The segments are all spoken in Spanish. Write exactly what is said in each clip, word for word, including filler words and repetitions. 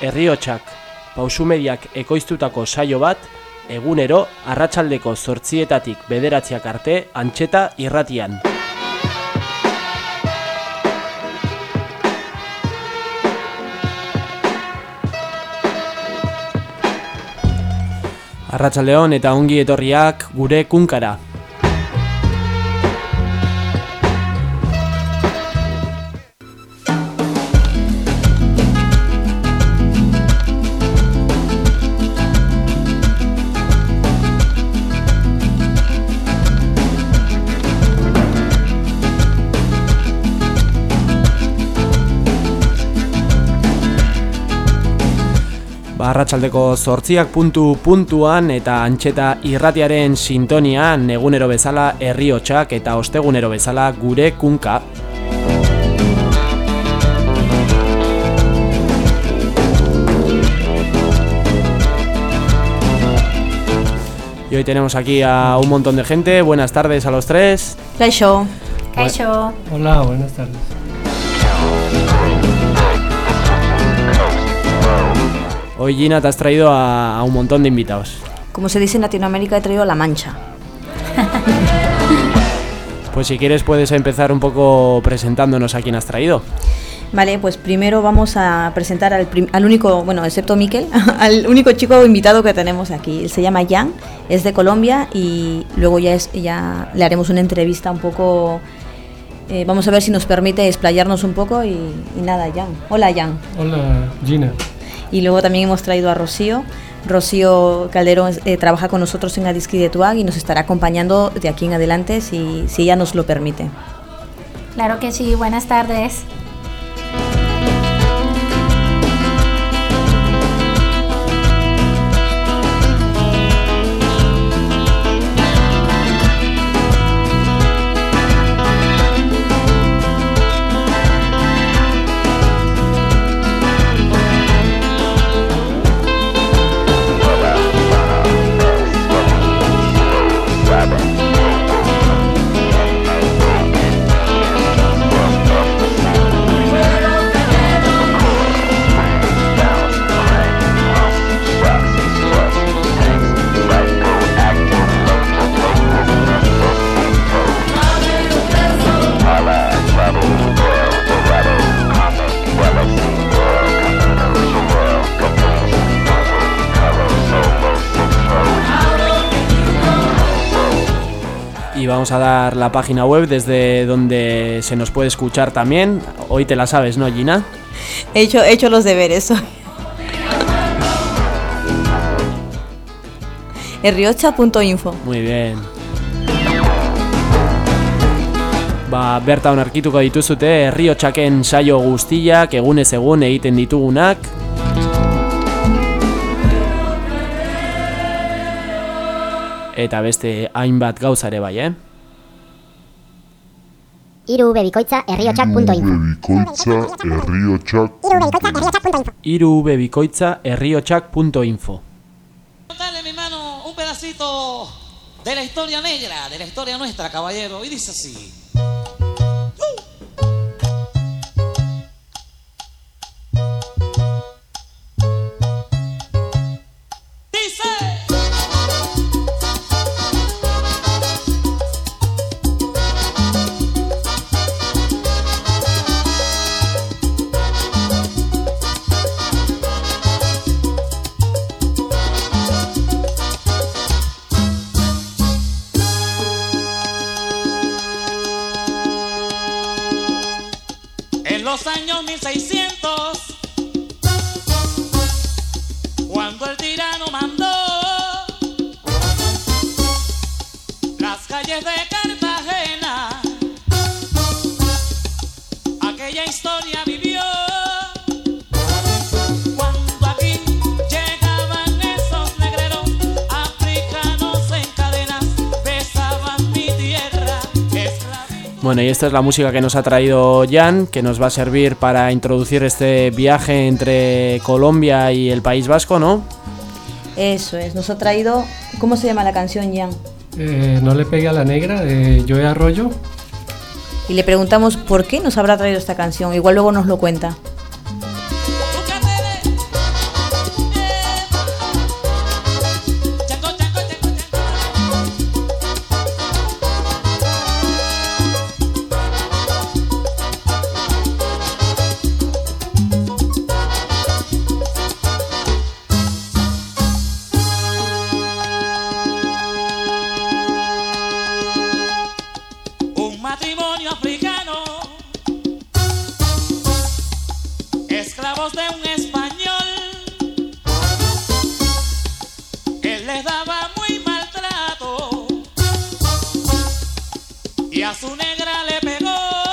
Herriotsak, Pausumediak ekoiztutako saio bat, egunero, arratsaldeko zortzietatik bederatziak arte, Antxeta irratian. Arratsaldeon eta ongi etorriak gure kunkara. Arratsaldeko zortziak puntu puntuan eta Antxeta irratiaren sintonian egunero bezala Herriotsak eta ostegunero bezala gure kunka. Y hoy tenemos aquí a un montón de gente. Buenas tardes a los tres. Kaixo. Kaixo. Hola, buenas tardes. Hoy, Gina, te has traído a, a un montón de invitados. Como se dice en Latinoamérica, he traído a La Mancha. Pues si quieres puedes empezar un poco presentándonos a quién has traído. Vale, pues primero vamos a presentar al, prim- al único, bueno, excepto Miquel, al único chico invitado que tenemos aquí. Él se llama Jan, es de Colombia y luego ya, es, ya le haremos una entrevista un poco... Eh, vamos a ver si nos permite explayarnos un poco y, y nada, Jan. Hola, Jan. Hola, Gina. Y luego también hemos traído a Rocío. Rocío Calderón eh, trabaja con nosotros en Adisqui de Tuag y nos estará acompañando de aquí en adelante si, si ella nos lo permite. Claro que sí, buenas tardes. Y vamos a dar la página web desde donde se nos puede escuchar también. Hoy te la sabes, ¿no, Gina? He hecho, he hecho los deberes hoy. herriotsa punto info. Muy bien. Ba, bertan aurkituko dituzute Herriotsaken saio guztiak egunez egun egiten ditugunak. Eta beste hainbat gauza ere bai, eh? Hiru bebikoitza herriotsak punto info. Hiru bebikoitza herriotsak punto info. Dale, mi mano, un pedacito de la historia negra, de la historia nuestra, caballero, y dice así. Los años mil seiscientos, cuando el tirano mandó las calles de Cartagena, aquella historia vivió cuando aquí llegaban esos negreros africanos en cadenas, besaban mi tierra. Bueno, y esta es la música que nos ha traído Jan, que nos va a servir para introducir este viaje entre Colombia y el País Vasco, ¿no? Eso es, nos ha traído... ¿Cómo se llama la canción, Jan? Eh, no le pegue a la negra, de Joe Arroyo. Y le preguntamos por qué nos habrá traído esta canción. Igual luego nos lo cuenta. hijos de un español. Él les daba muy maltrato y a su negra le pegó.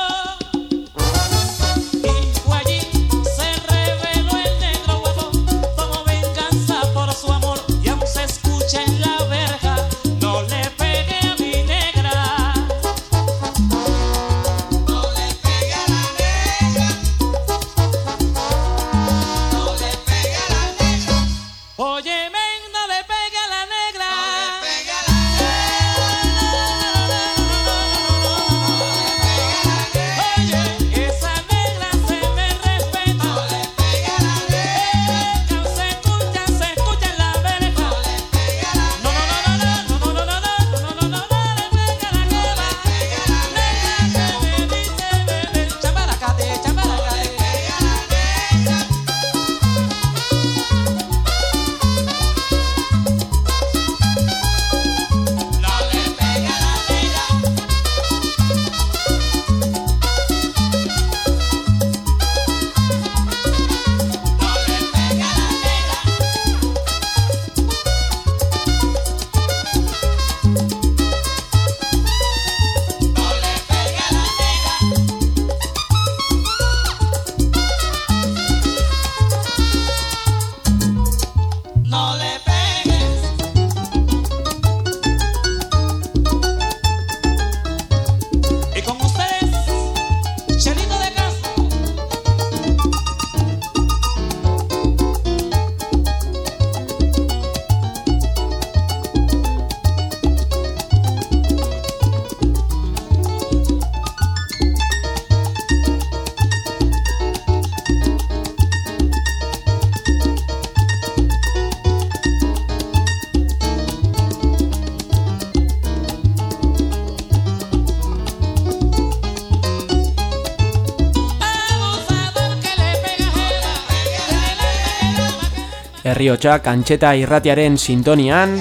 Herriotsak Antxeta irratiaren sintonian,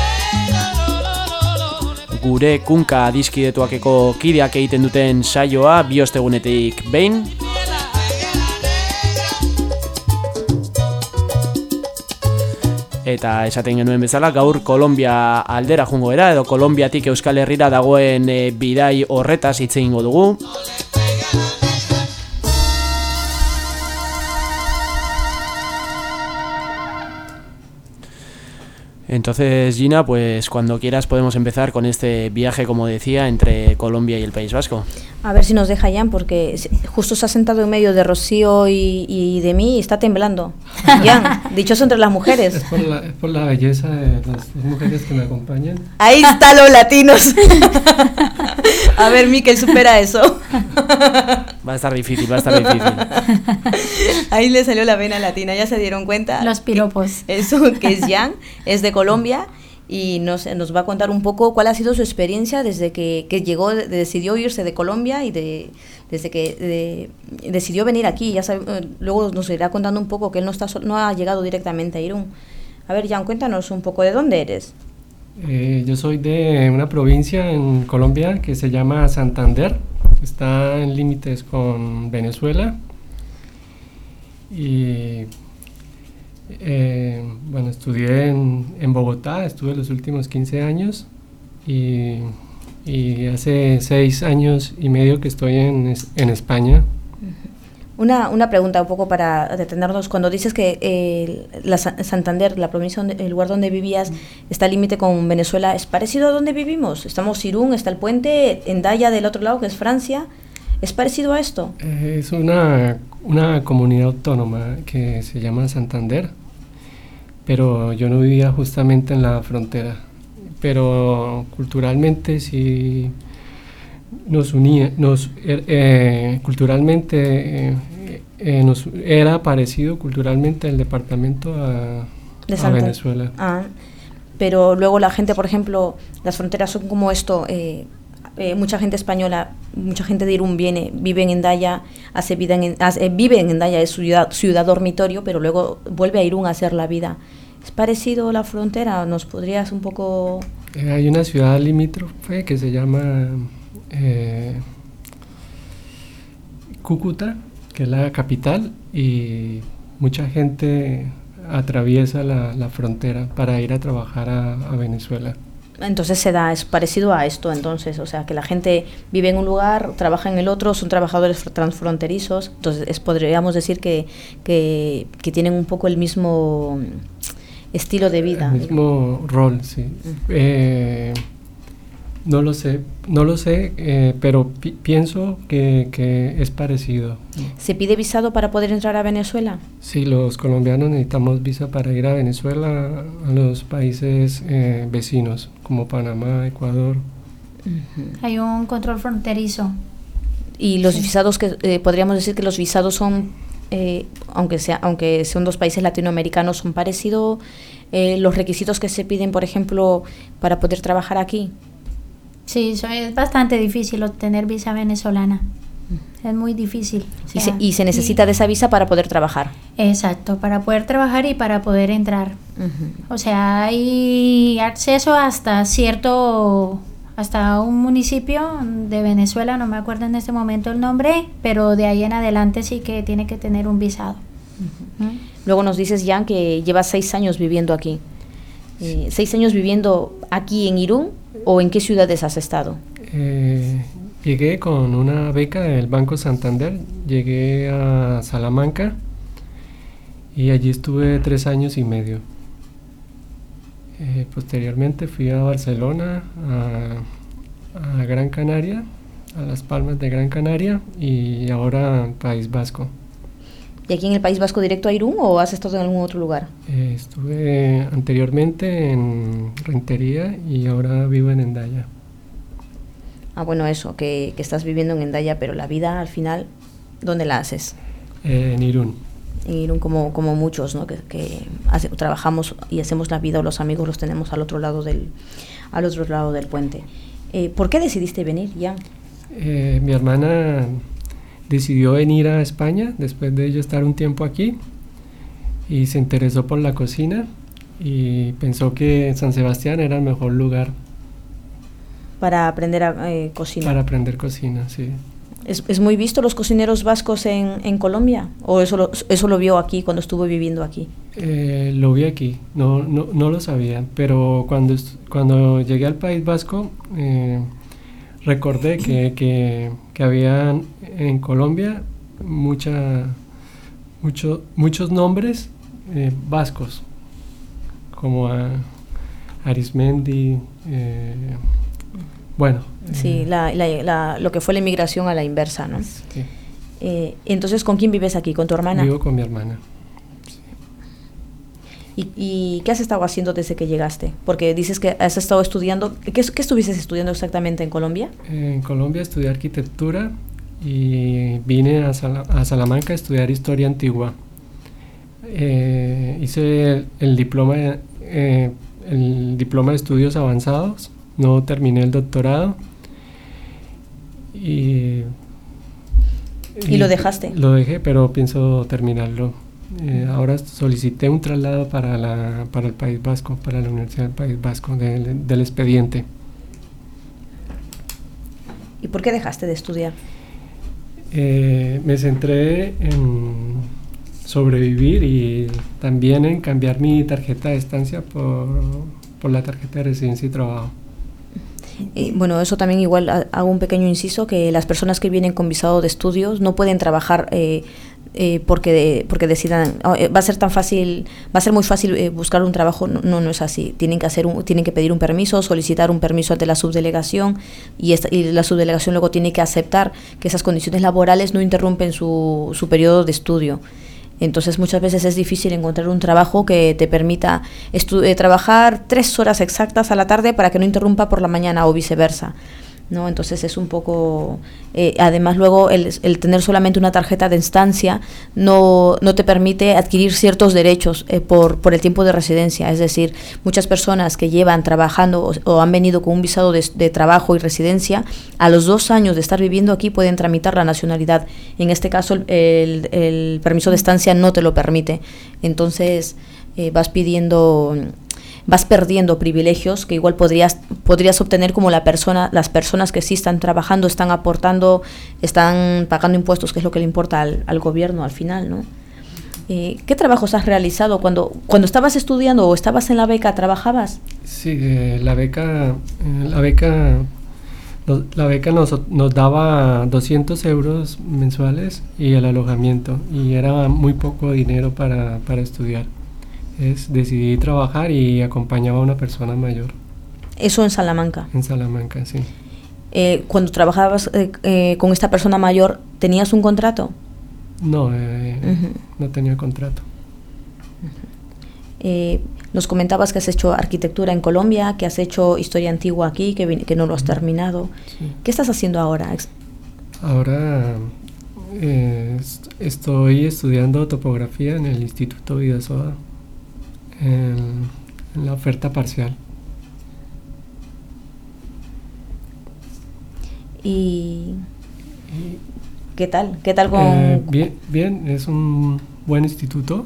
gure kunka adiskidetuakeko kideak egiten duten saioa bi ostegunetik behin. Eta esaten genuen bezala, gaur Kolombia aldera jungo era, edo Kolombiatik Euskal Herrira dagoen e, bidai horretaz hitz egingo dugu. Entonces, Gina, pues cuando quieras podemos empezar con este viaje, como decía, entre Colombia y el País Vasco. A ver si nos deja Jan, porque justo se ha sentado en medio de Rocío y, y de mí y está temblando. Jan, dichoso entre las mujeres. Es por la, es por la belleza de las mujeres que me acompañan. Ahí están los latinos. A ver, Miquel, supera eso. Va a estar difícil, va a estar difícil. Ahí le salió la vena latina, ya se dieron cuenta. Los piropos. Que eso, que es Jan, es de Colombia y nos, nos va a contar un poco cuál ha sido su experiencia desde que, que llegó, de, decidió irse de Colombia y de, desde que de, decidió venir aquí. Ya sabe, luego nos irá contando un poco que él no, está, no ha llegado directamente a Irún. A ver, Jan, cuéntanos un poco, ¿de dónde eres? Eh, yo soy de una provincia en Colombia que se llama Santander. Está en límites con Venezuela y eh, bueno, estudié en, en Bogotá, estuve los últimos quince años y, y hace seis años y medio que estoy en, en España. Una, una pregunta un poco para detenernos. Cuando dices que eh, la Santander, la provincia, donde, el lugar donde vivías, está al límite con Venezuela, ¿es parecido a donde vivimos? Estamos Irún, está el puente, Hendaya del otro lado, que es Francia. ¿Es parecido a esto? Eh, es una, una comunidad autónoma que se llama Santander, pero yo no vivía justamente en la frontera. Pero culturalmente sí nos unía, nos, eh, culturalmente eh, eh, nos era parecido culturalmente el departamento a, de a Venezuela. Ah, pero luego la gente, por ejemplo, las fronteras son como esto, eh, eh, mucha gente española, mucha gente de Irún viene, vive en Hendaya, hace vida en, hace, vive en Hendaya, es ciudad, ciudad dormitorio, pero luego vuelve a Irún a hacer la vida. ¿Es parecido la frontera? ¿Nos podrías un poco...? Eh, hay una ciudad limítrofe que se llama Eh, Cúcuta, que es la capital, y, mucha gente atraviesa la, la frontera para ir a trabajar a, a Venezuela. Entonces se da, es parecido a esto, entonces, o sea, que la gente vive en un lugar, trabaja en el otro, son trabajadores transfronterizos, entonces es, podríamos decir que, que, que tienen un poco el mismo estilo de vida. El mismo rol, sí. Uh-huh. Eh, no lo sé, no lo sé, eh, pero pi- pienso que, que es parecido. ¿Se pide visado para poder entrar a Venezuela? Sí, los colombianos necesitamos visa para ir a Venezuela, a los países eh, vecinos, como Panamá, Ecuador. Uh-huh. Hay un control fronterizo. Y los sí. visados, que eh, podríamos decir que los visados son, eh, aunque sea, aunque son dos países latinoamericanos, son parecidos eh, los requisitos que se piden, por ejemplo, para poder trabajar aquí. Sí, es bastante difícil obtener visa venezolana. Es muy difícil. O sea, y, se, y se necesita y, de esa visa para poder trabajar. Exacto, para poder trabajar y para poder entrar. Uh-huh. O sea, hay acceso hasta cierto, hasta un municipio de Venezuela, no me acuerdo en este momento el nombre, pero de ahí en adelante sí que tiene que tener un visado. Uh-huh. Uh-huh. Luego nos dices, Jan, que llevas seis años viviendo aquí. Eh, ¿Seis años viviendo aquí en Irún o en qué ciudades has estado? Eh, llegué con una beca del Banco Santander, llegué a Salamanca y allí estuve tres años y medio. Eh, posteriormente fui a Barcelona, a, a Gran Canaria, a Las Palmas de Gran Canaria y ahora a País Vasco. ¿Y aquí en el País Vasco directo a Irún o has estado en algún otro lugar? Eh, estuve anteriormente en Rentería y ahora vivo en Hendaya. Ah, bueno, eso, que, que estás viviendo en Hendaya, pero la vida al final, ¿dónde la haces? Eh, en Irún. En Irún, como, como muchos, ¿no? Que, que hace, trabajamos y hacemos la vida, o los amigos los tenemos al otro lado del, al otro lado del puente. Eh, ¿Por qué decidiste venir, Jan? Eh, mi hermana decidió venir a España después de ella estar un tiempo aquí y se interesó por la cocina y pensó que San Sebastián era el mejor lugar para aprender a eh, cocinar. Para aprender cocina, sí. ¿Es, es muy visto los cocineros vascos en, en Colombia? ¿O eso lo, eso lo vio aquí cuando estuvo viviendo aquí? Eh, lo vi aquí, no, no, no lo sabía, pero cuando, cuando llegué al País Vasco eh, recordé que, que, que había en Colombia mucha, mucho, muchos nombres eh, vascos, como a Arismendi, eh, bueno. Sí, eh, la, la, la, lo que fue la inmigración a la inversa, ¿no? Sí. Eh, entonces, ¿con quién vives aquí? ¿Con tu hermana? Vivo con mi hermana. ¿Y, ¿Y qué has estado haciendo desde que llegaste? Porque dices que has estado estudiando. ¿Qué, qué estuviste estudiando exactamente en Colombia? En Colombia estudié arquitectura y vine a, Sal- a Salamanca a estudiar historia antigua. Eh, hice el, el diploma eh, el diploma de estudios avanzados, no terminé el doctorado y, ¿Y, ¿Y lo dejaste? Lo dejé, pero pienso terminarlo. Eh, ahora solicité un traslado para, la, para el País Vasco, para la Universidad del País Vasco, del, del expediente. ¿Y por qué dejaste de estudiar? Eh, me centré en sobrevivir y también en cambiar mi tarjeta de estancia por, por la tarjeta de residencia y trabajo. Eh, bueno, eso también igual hago un pequeño inciso, que las personas que vienen con visado de estudios no pueden trabajar eh, eh, porque de, porque decidan, oh, eh, va a ser tan fácil, va a ser muy fácil eh, buscar un trabajo. No, no es así. Tienen que hacer un, tienen que pedir un permiso, solicitar un permiso ante la subdelegación y, esta, y la subdelegación luego tiene que aceptar que esas condiciones laborales no interrumpen su, su periodo de estudio. Entonces muchas veces es difícil encontrar un trabajo que te permita estu- eh, trabajar tres horas exactas a la tarde para que no interrumpa por la mañana o viceversa, ¿no? Entonces es un poco... Eh, además luego el, el tener solamente una tarjeta de estancia no, no te permite adquirir ciertos derechos eh, por, por el tiempo de residencia. Es decir, muchas personas que llevan trabajando o, o han venido con un visado de, de trabajo y residencia, a los dos años de estar viviendo aquí pueden tramitar la nacionalidad. En este caso el, el, el permiso de estancia no te lo permite. Entonces eh, vas pidiendo... vas perdiendo privilegios que igual podrías podrías obtener como la persona las personas que sí están trabajando, están aportando, están pagando impuestos, que es lo que le importa al, al gobierno al final, ¿no? Eh, ¿Qué trabajos has realizado? Cuando, cuando estabas estudiando o estabas en la beca, ¿trabajabas? Sí, eh, la beca, eh, la beca, no, la beca nos, nos daba doscientos euros mensuales y el alojamiento, y era muy poco dinero para, para estudiar. Es, decidí trabajar y acompañaba a una persona mayor. Eso en Salamanca. En Salamanca, sí. Eh, cuando trabajabas eh, eh, con esta persona mayor, ¿tenías un contrato? No, eh, uh-huh. no tenía contrato. Uh-huh. Eh, nos comentabas que has hecho arquitectura en Colombia, que has hecho historia antigua aquí, que, que no lo has uh-huh. terminado. Sí. ¿Qué estás haciendo ahora? Ahora eh, est- estoy estudiando topografía en el Instituto Vidasoa, en, en la oferta parcial. ¿Y qué tal? ¿Qué tal con...? Eh, bien, bien, es un buen instituto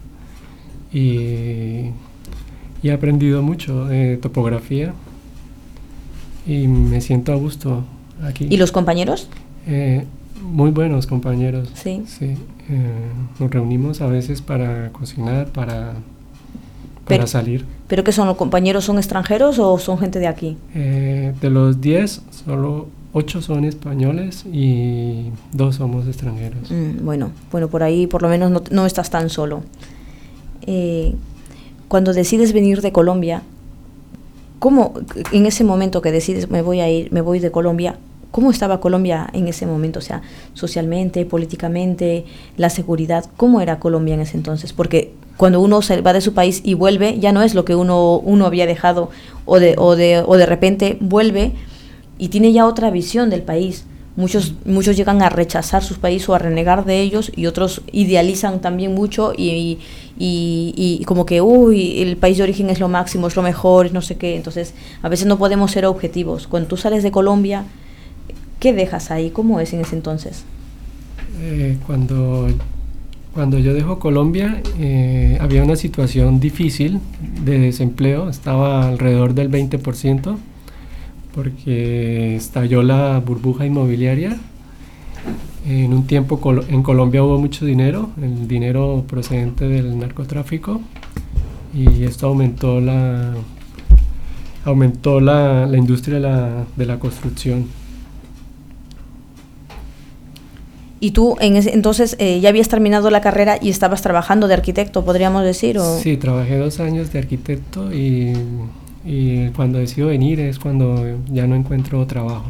y, y he aprendido mucho de topografía y me siento a gusto aquí. ¿Y los compañeros? Eh, muy buenos compañeros. Sí. Sí. Eh, nos reunimos a veces para cocinar, para, para pero, salir. ¿Pero qué son los compañeros? ¿Son extranjeros o son gente de aquí? Eh, de los diez, solo ocho son españoles y dos somos extranjeros. Mm, bueno, bueno, por ahí por lo menos no, no estás tan solo. Eh, cuando decides venir de Colombia, ¿cómo, en ese momento que decides me voy a ir, me voy de Colombia, cómo estaba Colombia en ese momento? O sea, socialmente, políticamente, la seguridad, ¿cómo era Colombia en ese entonces? Porque cuando uno se va de su país y vuelve, ya no es lo que uno, uno había dejado, o de, o de, o de repente vuelve y tiene ya otra visión del país. Muchos, muchos llegan a rechazar su país o a renegar de ellos, y otros idealizan también mucho y, y, y, y como que, uy, el país de origen es lo máximo, es lo mejor, no sé qué. Entonces, a veces no podemos ser objetivos. Cuando tú sales de Colombia, ¿qué dejas ahí? ¿Cómo es en ese entonces? Eh, cuando, cuando yo dejo Colombia, eh, había una situación difícil de desempleo, estaba alrededor del veinte por ciento. Porque estalló la burbuja inmobiliaria. En un tiempo col- en Colombia hubo mucho dinero, el dinero procedente del narcotráfico, y esto aumentó la aumentó la, la industria de la, de la construcción. ¿Y tú en ese entonces eh, ya habías terminado la carrera y estabas trabajando de arquitecto, podríamos decir? ¿O? Sí, trabajé dos años de arquitecto y Y cuando decido venir es cuando ya no encuentro trabajo.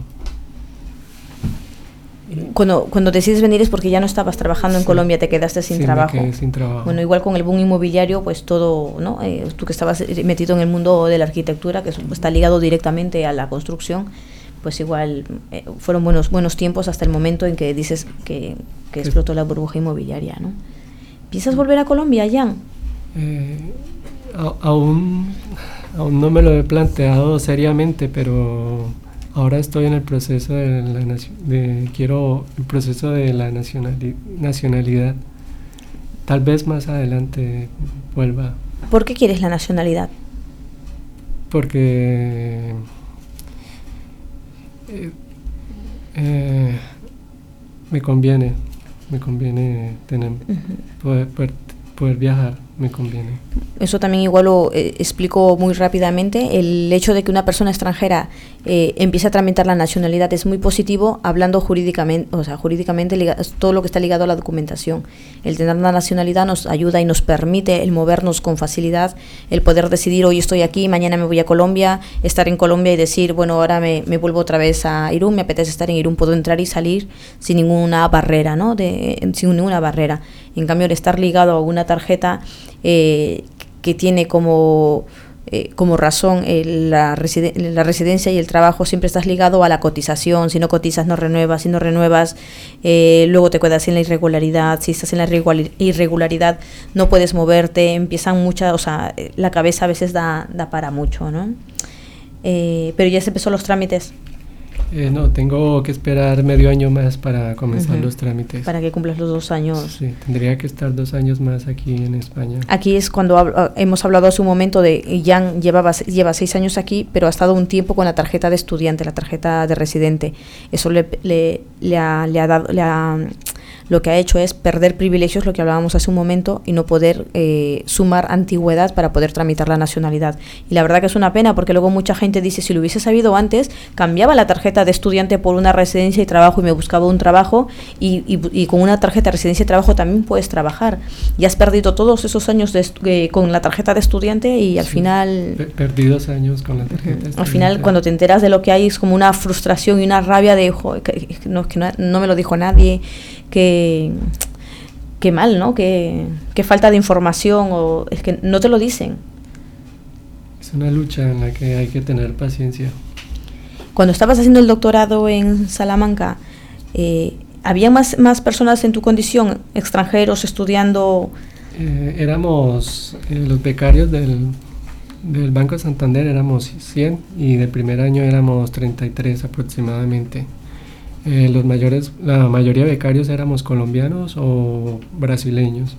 Cuando, cuando decides venir es porque ya no estabas trabajando en sí. Colombia, te quedaste sin sí, trabajo. Me quedé sin trabajo. Bueno, igual con el boom inmobiliario, pues todo, ¿no? Eh, tú que estabas metido en el mundo de la arquitectura, que está ligado directamente a la construcción, pues igual eh, fueron buenos buenos tiempos hasta el momento en que dices que, que explotó la burbuja inmobiliaria, ¿no? ¿Piensas volver a Colombia, Jan? Eh, a, aún... Aún no me lo he planteado seriamente, pero ahora estoy en el proceso de la de quiero el proceso de la nacionali- nacionalidad. Tal vez más adelante vuelva. ¿Por qué quieres la nacionalidad? Porque eh, eh, me conviene, me conviene tener uh-huh. poder, poder, poder viajar. Me conviene. Eso también igual lo eh, explico muy rápidamente. El hecho de que una persona extranjera eh, empiece a tramitar la nacionalidad es muy positivo, hablando jurídicamente, o sea, jurídicamente liga, todo lo que está ligado a la documentación. El tener la nacionalidad nos ayuda y nos permite el movernos con facilidad, el poder decidir, hoy estoy aquí, mañana me voy a Colombia, estar en Colombia y decir, bueno, ahora me, me vuelvo otra vez a Irún, me apetece estar en Irún, puedo entrar y salir sin ninguna barrera, ¿no? De, sin ninguna barrera. En cambio, el estar ligado a una tarjeta eh, que tiene como, eh, como razón eh, la, residen- la residencia y el trabajo, siempre estás ligado a la cotización. Si no cotizas, no renuevas. Si no renuevas, eh, luego te quedas en la irregularidad. Si estás en la irregularidad, no puedes moverte. Empiezan muchas, o sea, la cabeza a veces da, da para mucho, ¿no? Eh, pero ya se empezó los trámites. Eh, no, tengo que esperar medio año más para comenzar uh-huh. los trámites. Para que cumplas los dos años. Sí, tendría que estar dos años más aquí en España. Aquí es cuando hab- hemos hablado hace un momento de Jan llevaba lleva seis años aquí, pero ha estado un tiempo con la tarjeta de estudiante, la tarjeta de residente. Eso le, le, le, ha, le ha dado, le ha, lo que ha hecho es perder privilegios, lo que hablábamos hace un momento, y no poder eh, sumar antigüedad para poder tramitar la nacionalidad. Y la verdad que es una pena, porque luego mucha gente dice, si lo hubiese sabido antes, cambiaba la tarjeta de estudiante por una residencia y trabajo y me buscaba un trabajo, y, y, y con una tarjeta de residencia y trabajo también puedes trabajar. Y has perdido todos esos años de eh, con la tarjeta de estudiante y al sí, final... Perdí dos años con la tarjeta. Al final, cuando te enteras de lo que hay, es como una frustración y una rabia de, jo, que, que, no, que no, no me lo dijo nadie, que, que mal, ¿no? Que, que falta de información, o es que no te lo dicen. Es una lucha en la que hay que tener paciencia. Cuando estabas haciendo el doctorado en Salamanca, eh, ¿había más, más personas en tu condición, extranjeros, estudiando? Eh, éramos eh, los becarios del... Del Banco Santander éramos cien y del primer año éramos treinta y tres aproximadamente. Eh, los mayores, la mayoría de becarios éramos colombianos o brasileños.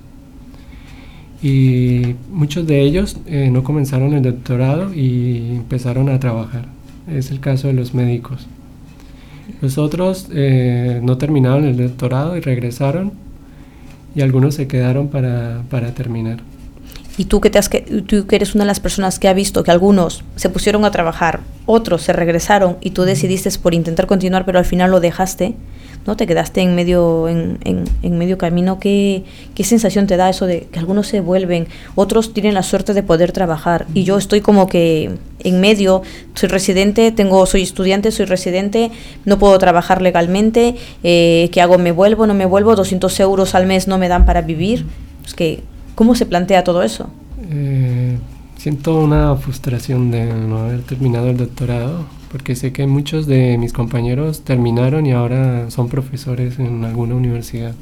Y muchos de ellos eh, no comenzaron el doctorado y empezaron a trabajar. Es el caso de los médicos. Los otros eh, no terminaron el doctorado y regresaron, y algunos se quedaron para, para terminar. Y tú que, te has, que tú que eres una de las personas que ha visto que algunos se pusieron a trabajar, otros se regresaron y tú decidiste por intentar continuar, pero al final lo dejaste, ¿no? Te quedaste en medio, en, en, en medio camino. ¿Qué, ¿Qué sensación te da eso de que algunos se vuelven, otros tienen la suerte de poder trabajar? Y yo estoy como que en medio, soy residente, tengo, soy estudiante, soy residente, no puedo trabajar legalmente, eh, ¿qué hago? ¿Me vuelvo? ¿No me vuelvo? doscientos euros al mes no me dan para vivir. Es que... ¿Cómo se plantea todo eso? Eh, siento una frustración de no haber terminado el doctorado, porque sé que muchos de mis compañeros terminaron y ahora son profesores en alguna universidad.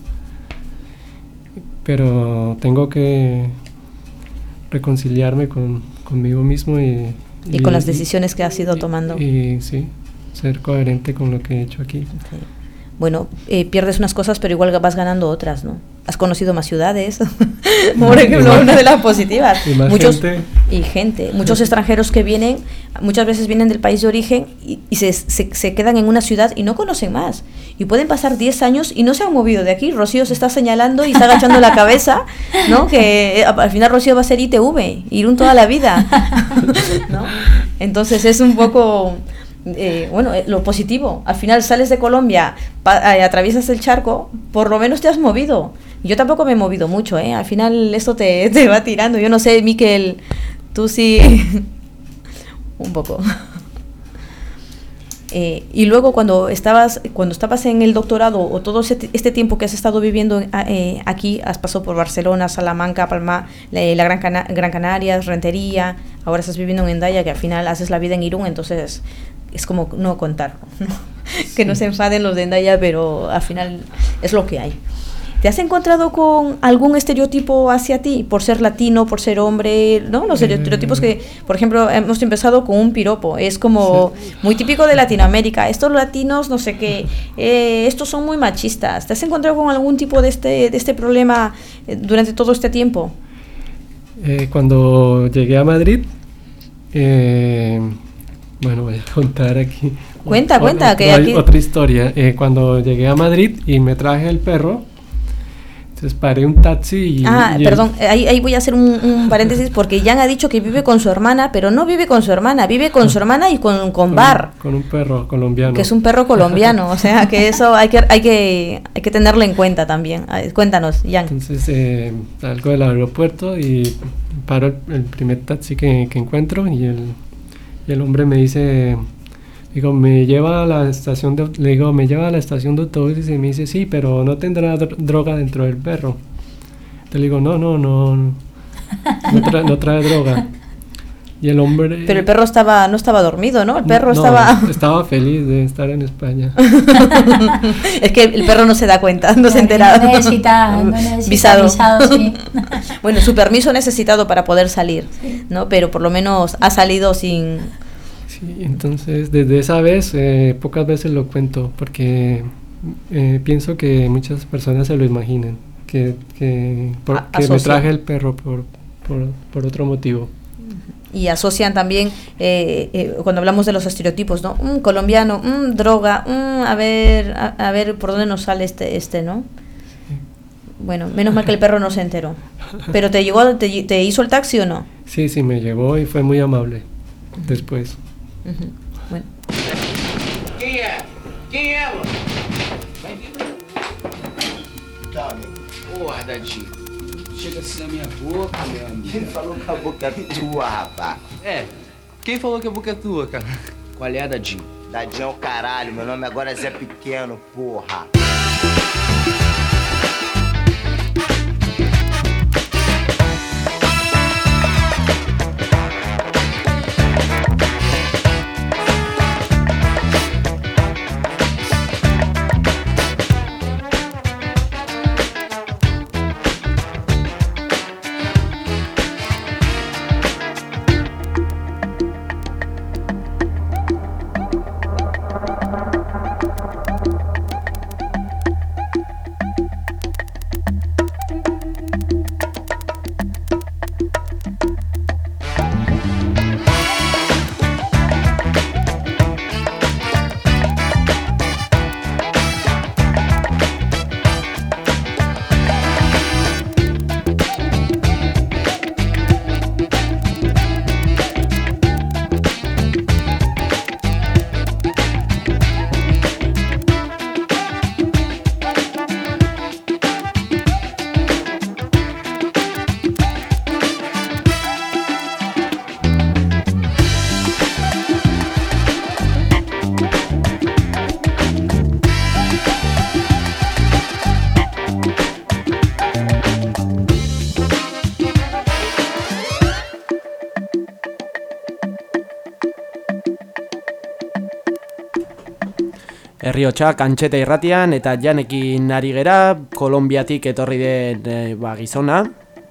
Pero tengo que reconciliarme con, conmigo mismo y, y... Y con las decisiones que has ido tomando. Y, y sí, ser coherente con lo que he hecho aquí. Okay. Bueno, eh, pierdes unas cosas, pero igual vas ganando otras, ¿no? Has conocido más ciudades, por ejemplo, una de las positivas. Y más muchos, gente. Y gente. Muchos extranjeros que vienen, muchas veces vienen del país de origen y, y se, se, se quedan en una ciudad y no conocen más. Y pueden pasar diez años y no se han movido de aquí. Rocío se está señalando y está agachando la cabeza, ¿no? Que al final Rocío va a ser I T V, Irún toda la vida, ¿no? Entonces es un poco... Eh, bueno, eh, lo positivo, al final sales de Colombia, pa, eh, atraviesas el charco, por lo menos te has movido. Yo tampoco me he movido mucho, ¿eh? Al final esto te, te va tirando. Yo no sé, Miquel, tú sí, un poco. Eh, y luego cuando estabas cuando estabas en el doctorado, o todo este, este tiempo que has estado viviendo eh, aquí, has pasado por Barcelona, Salamanca, Palma, la, la Gran, Cana- Gran Canaria, Rentería, ahora estás viviendo en Hendaya, que al final haces la vida en Irún, entonces es como no contar, ¿no? Sí. Que no se enfaden los de Hendaya, pero al final es lo que hay. ¿Te has encontrado con algún estereotipo hacia ti por ser latino, por ser hombre, ¿no? Los estereotipos que, por ejemplo, hemos empezado con un piropo, es como sí. Muy típico de Latinoamérica, estos latinos no sé qué, eh, estos son muy machistas. ¿Te has encontrado con algún tipo de este, de este problema eh, durante todo este tiempo? Eh, cuando llegué a Madrid, eh, bueno, voy a contar aquí. Cuenta, o, cuenta. O, que otra, aquí... otra historia. Eh, cuando llegué a Madrid y me traje el perro, entonces paré un taxi y... Ah, y perdón, el... ahí, ahí voy a hacer un, un paréntesis porque Jan ha dicho que vive con su hermana, pero no vive con su hermana, vive con su hermana y con, con, con Bar. Con un perro colombiano. Que es un perro colombiano, o sea, que eso hay que hay que, hay que tenerlo en cuenta también. Cuéntanos, Jan. Entonces eh, salgo del aeropuerto y paro el, el primer taxi que, que encuentro y el, y el hombre me dice... Digo, me lleva a la estación de, le digo, me lleva a la estación de autobuses y me dice, sí, pero no tendrá dro- droga dentro del perro. Entonces le digo, no, no, no, no, no, tra- no trae droga. Y el hombre... Pero el perro estaba, no estaba dormido, ¿no? El perro no, estaba... estaba feliz de estar en España. Es que el perro no se da cuenta, no se entera. No necesita, no necesita visado. visado, sí. Bueno, su permiso necesitado para poder salir, sí. ¿No? Pero por lo menos ha salido sin... Sí, entonces desde esa vez eh, pocas veces lo cuento porque eh, pienso que muchas personas se lo imaginan, que, que, por, que me traje el perro por, por, por otro motivo. Y asocian también, eh, eh, cuando hablamos de los estereotipos, ¿no? Un colombiano, un droga, un, a ver a, a ver por dónde nos sale este, este, ¿no? Bueno, menos mal que el perro no se enteró. ¿Pero te llegó, te, te hizo el taxi o no? Sí, sí, me llevó y fue muy amable después. Uh-huh. Bueno. Quem é? Quem é, mano? Porra, Dadinho. Chega assim na minha boca, meu amigo. Quem falou que a boca é tua, rapaz? É, quem falou que a boca é tua, cara? Qual é, Dadinho? Dadinho é o caralho, meu nome agora é Zé Pequeno, porra. Herriotsak Antxeta irratian eta Janekin ari gera, Kolonbiatik etorri den e, ba, gizona.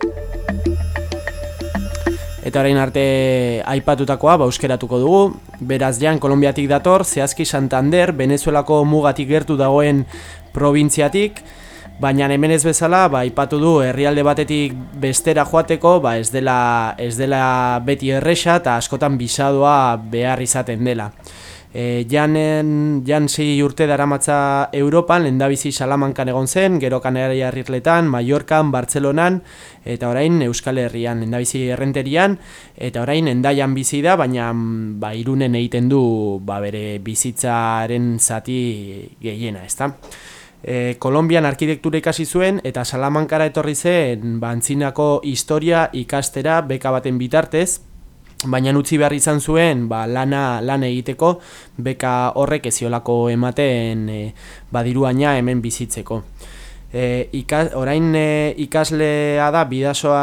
Eta orain arte aipatutakoa ba, euskeratuko dugu. Beraz Jan Kolonbiatik dator, zehazki Santander, Venezuelako mugatik gertu dagoen probintziatik, baina hemen ez bezala, ba, aipatu du herrialde batetik bestera joateko, ba, ez dela, ez dela beti erresa eta askotan bisadoa behar izaten dela. E, Janen, Jan sei urte daramatza Europan, lehendabizi Salamankan egon zen, gero Kanariarritletan, Mallorcan, Bartzelonan, eta orain Euskal Herrian, lehendabizi Errenterian, eta orain Hendaian bizi da, baina ba, Irunen egiten du ba, bere bizitzaren zati gehiena, ezta? E, Kolonbian arkitektura ikasi zuen, eta Salamankara etorri zen ba, antzinako historia ikastera beka baten bitartez, baina utzi behar izan zuen ba, lana, lan egiteko beka horrek eziolako ematen e, badiruaina hemen bizitzeko. E, ikas, orain e, ikaslea da Bidasoa,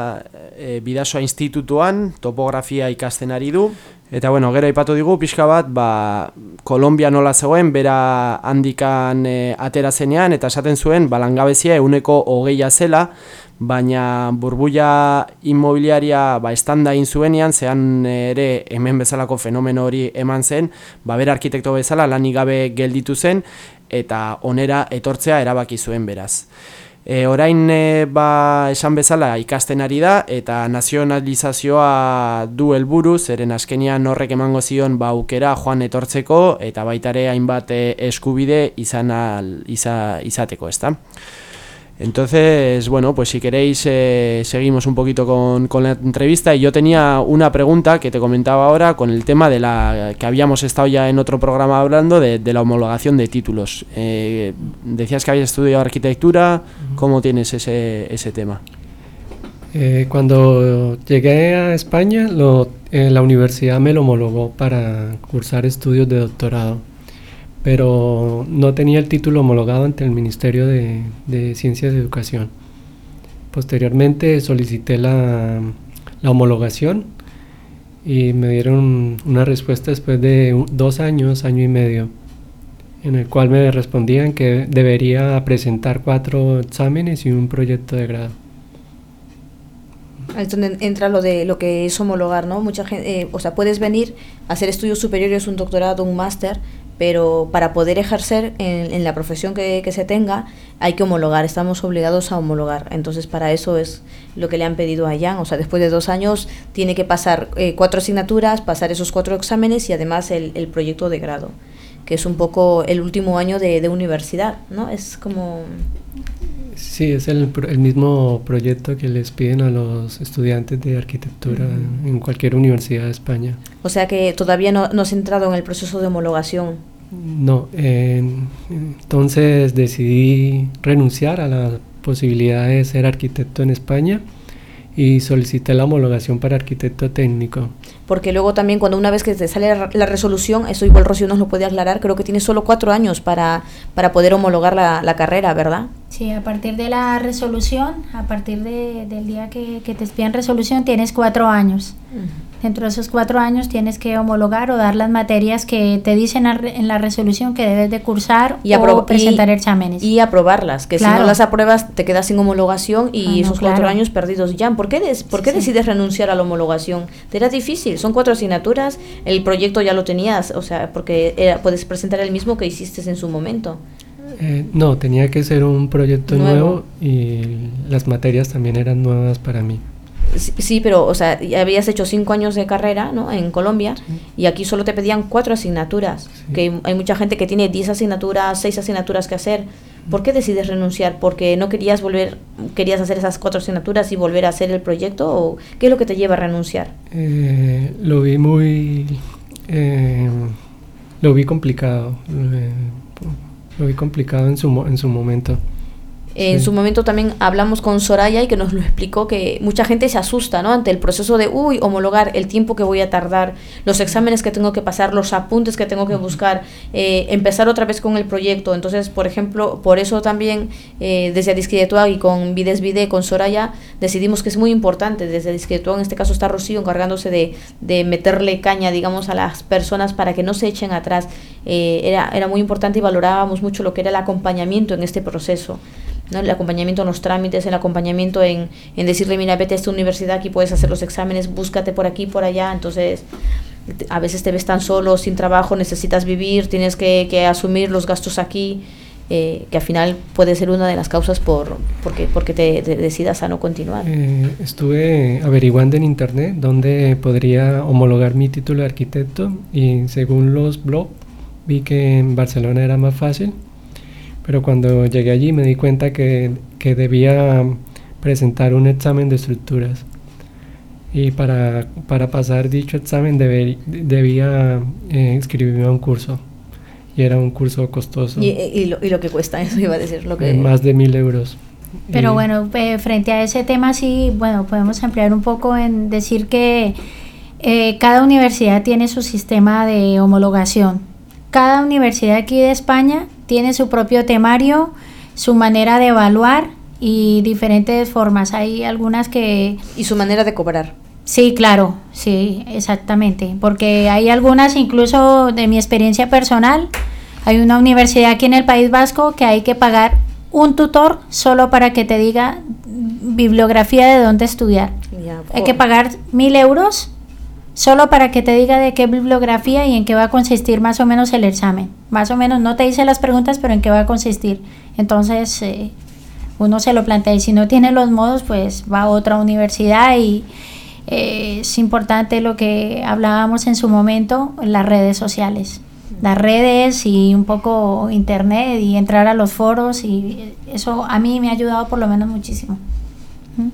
e, Bidasoa institutuan topografia ikasten ari du. Eta bueno, gero aipatu digu pixka bat, ba, Kolonbia nola zegoen, bera handikan e, atera zenean, eta esaten zuen, ba, langabezia ehuneko hogeia zela, baina burbuila inmobiliaria ba, estanda egin zuenean, zean ere hemen bezalako fenomeno hori eman zen, ba, bera arkitekto bezala lanik gabe gelditu zen, eta onera etortzea erabaki zuen beraz. E, orain e, ba, esan bezala ikasten ari da eta nazionalizazioa du helburu, zeren azkenian horrek emango zion ba, aukera joan etortzeko eta baitare hainbat e, eskubide izan al, iza, izateko, ezta? Entonces, bueno, pues si queréis eh, seguimos un poquito con, con la entrevista y yo tenía una pregunta que te comentaba ahora con el tema de la que habíamos estado ya en otro programa hablando de, de la homologación de títulos. Eh, decías que habías estudiado arquitectura, ¿cómo tienes ese, ese tema? Eh, cuando llegué a España, lo, eh, la universidad me lo homologó para cursar estudios de doctorado, pero no tenía el título homologado ante el Ministerio de, de Ciencias de Educación. Posteriormente solicité la, la homologación y me dieron una respuesta después de un, dos años, año y medio, en el cual me respondían que debería presentar cuatro exámenes y un proyecto de grado. Es donde entra lo de lo que es homologar, ¿no? Mucha gente, eh, o sea, puedes venir a hacer estudios superiores, un doctorado, un máster, pero para poder ejercer en, en la profesión que, que se tenga hay que homologar, estamos obligados a homologar. Entonces para eso es lo que le han pedido a Jan, o sea, después de dos años tiene que pasar eh, cuatro asignaturas, pasar esos cuatro exámenes y además el, el proyecto de grado, que es un poco el último año de, de universidad, ¿no? Es como... Sí, es el, el mismo proyecto que les piden a los estudiantes de arquitectura uh-huh. en cualquier universidad de España. O sea que todavía no, no has entrado en el proceso de homologación. No, eh, entonces decidí renunciar a la posibilidad de ser arquitecto en España y solicité la homologación para arquitecto técnico. Porque luego también cuando una vez que te sale la, la resolución, eso igual Rocío nos lo puede aclarar, creo que tienes solo cuatro años para, para poder homologar la, la carrera, ¿verdad? Sí, a partir de la resolución, a partir de, del día que, que te pidan resolución, tienes cuatro años. Uh-huh. Dentro de esos cuatro años tienes que homologar o dar las materias que te dicen en la resolución que debes de cursar y o presentar y, exámenes. Y aprobarlas, que claro. si no las apruebas te quedas sin homologación y ah, no, esos claro. cuatro años perdidos. Jan, ¿por qué, des, ¿por qué sí, decides sí. renunciar a la homologación? ¿Te era difícil? Son cuatro asignaturas, el proyecto ya lo tenías, o sea, porque era, puedes presentar el mismo que hiciste en su momento. Eh, no, tenía que ser un proyecto nuevo. nuevo y las materias también eran nuevas para mí. Sí, sí, pero, o sea, habías hecho cinco años de carrera, ¿no?, en Colombia, sí. y aquí solo te pedían cuatro asignaturas, sí. que hay mucha gente que tiene diez asignaturas, seis asignaturas que hacer. ¿Por qué decides renunciar? ¿Porque no querías volver, querías hacer esas cuatro asignaturas y volver a hacer el proyecto? ¿O qué es lo que te lleva a renunciar? Eh, lo vi muy, eh, lo vi complicado, eh, lo vi complicado en su, en su momento. En sí. su momento también hablamos con Soraya y que nos lo explicó, que mucha gente se asusta, ¿no?, ante el proceso de, uy, homologar, el tiempo que voy a tardar, los exámenes que tengo que pasar, los apuntes que tengo que buscar, eh, empezar otra vez con el proyecto. Entonces, por ejemplo, por eso también eh, desde Adizquidetua y con Vides Vide, con Soraya, decidimos que es muy importante, desde Adizquidetua, en este caso está Rocío encargándose de, de meterle caña, digamos, a las personas para que no se echen atrás. Eh, era, era muy importante y valorábamos mucho lo que era el acompañamiento en este proceso, ¿no? El acompañamiento en los trámites, el acompañamiento en, en decirle, mira, vete a esta universidad, aquí puedes hacer los exámenes, búscate por aquí, por allá. Entonces, a veces te ves tan solo, sin trabajo, necesitas vivir, tienes que, que asumir los gastos aquí, eh, que al final puede ser una de las causas por porque, porque te, te decidas a no continuar. Eh, estuve averiguando en internet dónde podría homologar mi título de arquitecto y según los blogs vi que en Barcelona era más fácil. Pero cuando llegué allí me di cuenta que, que debía presentar un examen de estructuras. Y para, para pasar dicho examen debe, debía eh, inscribirme a un curso. Y era un curso costoso. ¿Y, y, lo, y lo que cuesta? Eso iba a decir. Lo que... Eh, más de mil euros. Pero y, bueno, eh, frente a ese tema sí, bueno, podemos ampliar un poco en decir que eh, cada universidad tiene su sistema de homologación. Cada universidad aquí de España tiene su propio temario, su manera de evaluar y diferentes formas. Hay algunas que... Y su manera de cobrar. Sí, claro, sí, exactamente. Porque hay algunas, incluso de mi experiencia personal, hay una universidad aquí en el País Vasco que hay que pagar un tutor solo para que te diga bibliografía de dónde estudiar. Ya, hay que pagar mil euros solo para que te diga de qué bibliografía y en qué va a consistir más o menos el examen. Más o menos no te dice las preguntas, pero en qué va a consistir. Entonces eh, uno se lo plantea y si no tiene los modos, pues va a otra universidad y eh, es importante lo que hablábamos en su momento, las redes sociales. Las redes y un poco internet y entrar a los foros y eso a mí me ha ayudado por lo menos muchísimo. ¿Mm?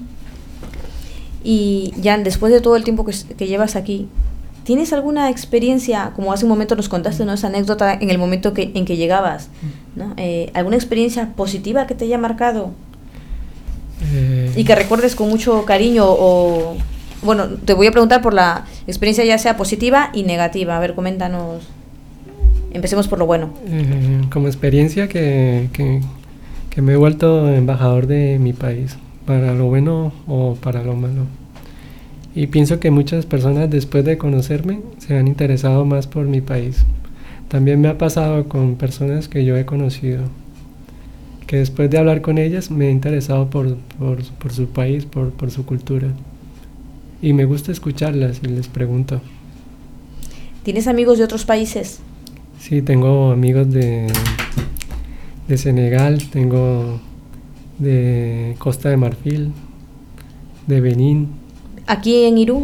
Y Jan, después de todo el tiempo que, que llevas aquí, ¿tienes alguna experiencia, como hace un momento nos contaste, ¿no?, esa anécdota en el momento que, en que llegabas, ¿no? Eh, ¿alguna experiencia positiva que te haya marcado? Eh... Y que recuerdes con mucho cariño o... Bueno, te voy a preguntar por la experiencia ya sea positiva y negativa. A ver, coméntanos. Empecemos por lo bueno. Eh, como experiencia que, que, que me he vuelto embajador de mi país. Para lo bueno o para lo malo. Y pienso que muchas personas después de conocerme se han interesado más por mi país. También me ha pasado con personas que yo he conocido, que después de hablar con ellas me he interesado por, por, por su país, por, por su cultura. Y me gusta escucharlas y les pregunto. ¿Tienes amigos de otros países? Sí, tengo amigos de, de Senegal, tengo... de Costa de Marfil, de Benín. ¿Aquí en Irún?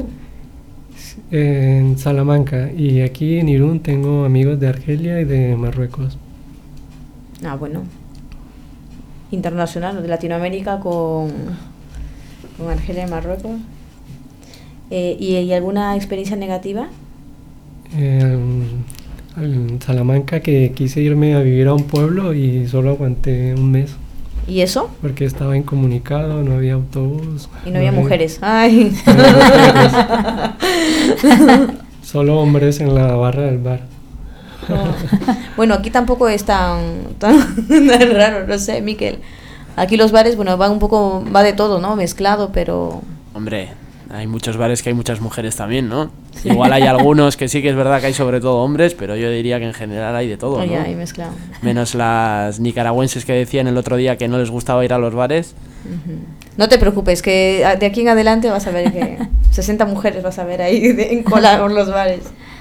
En Salamanca. Y aquí en Irún tengo amigos de Argelia y de Marruecos. Ah, bueno. internacional de Latinoamérica con, con Argelia y Marruecos. Eh, ¿y, ¿Y alguna experiencia negativa? Eh, en Salamanca, que quise irme a vivir a un pueblo y solo aguanté un mes. ¿Y eso? Porque estaba incomunicado, no había autobús. Y no, no había, había mujeres. ¡Ay! No había mujeres. Solo hombres en la barra del bar. No. Bueno, aquí tampoco es tan, tan, tan raro, no sé, Miquel. Aquí los bares, bueno, va un poco, va de todo, ¿no? Mezclado, pero... Hombre, hay muchos bares que hay muchas mujeres también, ¿no? Sí. Igual hay algunos que sí que es verdad que hay sobre todo hombres, pero yo diría que en general hay de todo, ¿no? Ya, hay mezclado. Menos las nicaragüenses que decían el otro día que no les gustaba ir a los bares. Uh-huh. No te preocupes, que de aquí en adelante vas a ver que sesenta mujeres vas a ver ahí de, en cola por los bares.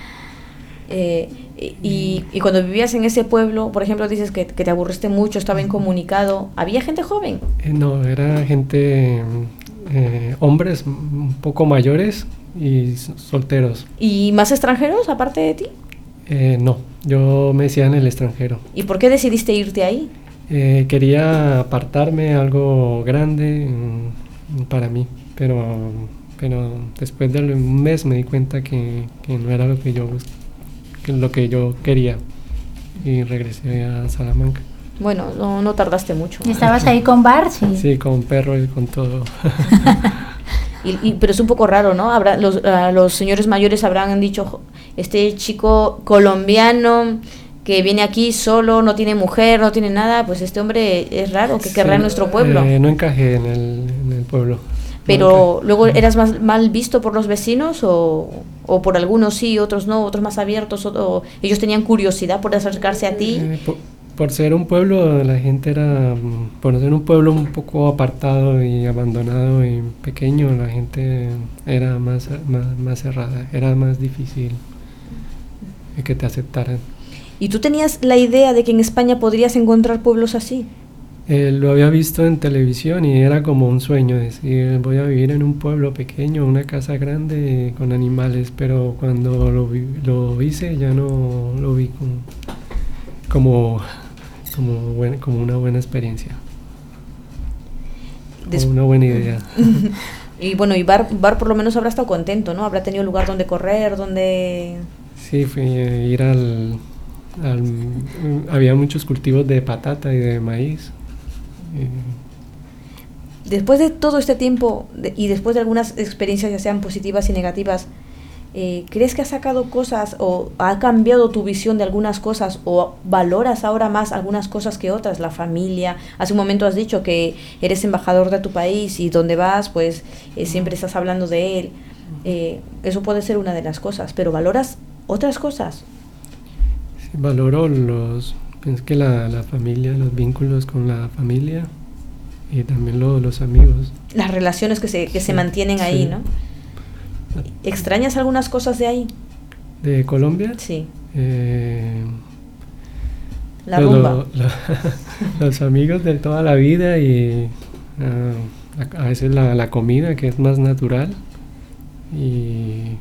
Eh, y, y cuando vivías en ese pueblo, por ejemplo, dices que, que te aburriste mucho, estaba incomunicado. ¿Había gente joven? Eh, no, era gente, eh, hombres un poco mayores y solteros. ¿Y más extranjeros aparte de ti? Eh, no, yo me decía en el extranjero. ¿Y por qué decidiste irte ahí? Eh, quería apartarme, algo grande mm, para mí, pero, pero después de un mes me di cuenta que, que no era lo que yo que lo que yo quería y regresé a Salamanca. Bueno, no, no tardaste mucho. ¿Y estabas ahí con bar? Sí, sí, con perro y con todo. y, y, pero es un poco raro, ¿no? Habrá, los, uh, los señores mayores habrán dicho, este chico colombiano que viene aquí solo, no tiene mujer, no tiene nada, pues este hombre es raro, que querrá sí, en nuestro pueblo. Eh, no encajé en el, en el pueblo. Pero no luego eras más mal visto por los vecinos o, o por algunos sí, otros no, otros más abiertos, o, o ellos tenían curiosidad por acercarse a ti. Eh, por, por ser un pueblo, la gente era, por ser un pueblo un poco apartado y abandonado y pequeño, la gente era más, más, más cerrada, era más difícil que te aceptaran. ¿Y tú tenías la idea de que en España podrías encontrar pueblos así? Eh, lo había visto en televisión y era como un sueño, decir, voy a vivir en un pueblo pequeño, una casa grande con animales, pero cuando lo, vi, lo hice ya no lo vi como, como, como, buen, como una buena experiencia, Des- como una buena idea. Y bueno, y Bar, Bar por lo menos habrá estado contento, ¿no? Habrá tenido lugar donde correr, donde... Sí, fui a ir al, al... había muchos cultivos de patata y de maíz. Después de todo este tiempo de, y después de algunas experiencias ya sean positivas y negativas, eh, ¿crees que has sacado cosas o ha cambiado tu visión de algunas cosas o valoras ahora más algunas cosas que otras? La familia, hace un momento has dicho que eres embajador de tu país y donde vas pues eh, siempre estás hablando de él, eh, eso puede ser una de las cosas, pero ¿valoras otras cosas? Sí, valoro los... Es que la, la familia, los vínculos con la familia y también lo, los amigos. Las relaciones que se, que sí, se mantienen ahí, sí. ¿no? ¿Extrañas algunas cosas de ahí? ¿De Colombia? Sí. Eh, la rumba. Lo, lo, los amigos de toda la vida y uh, a, a veces la, la comida que es más natural y,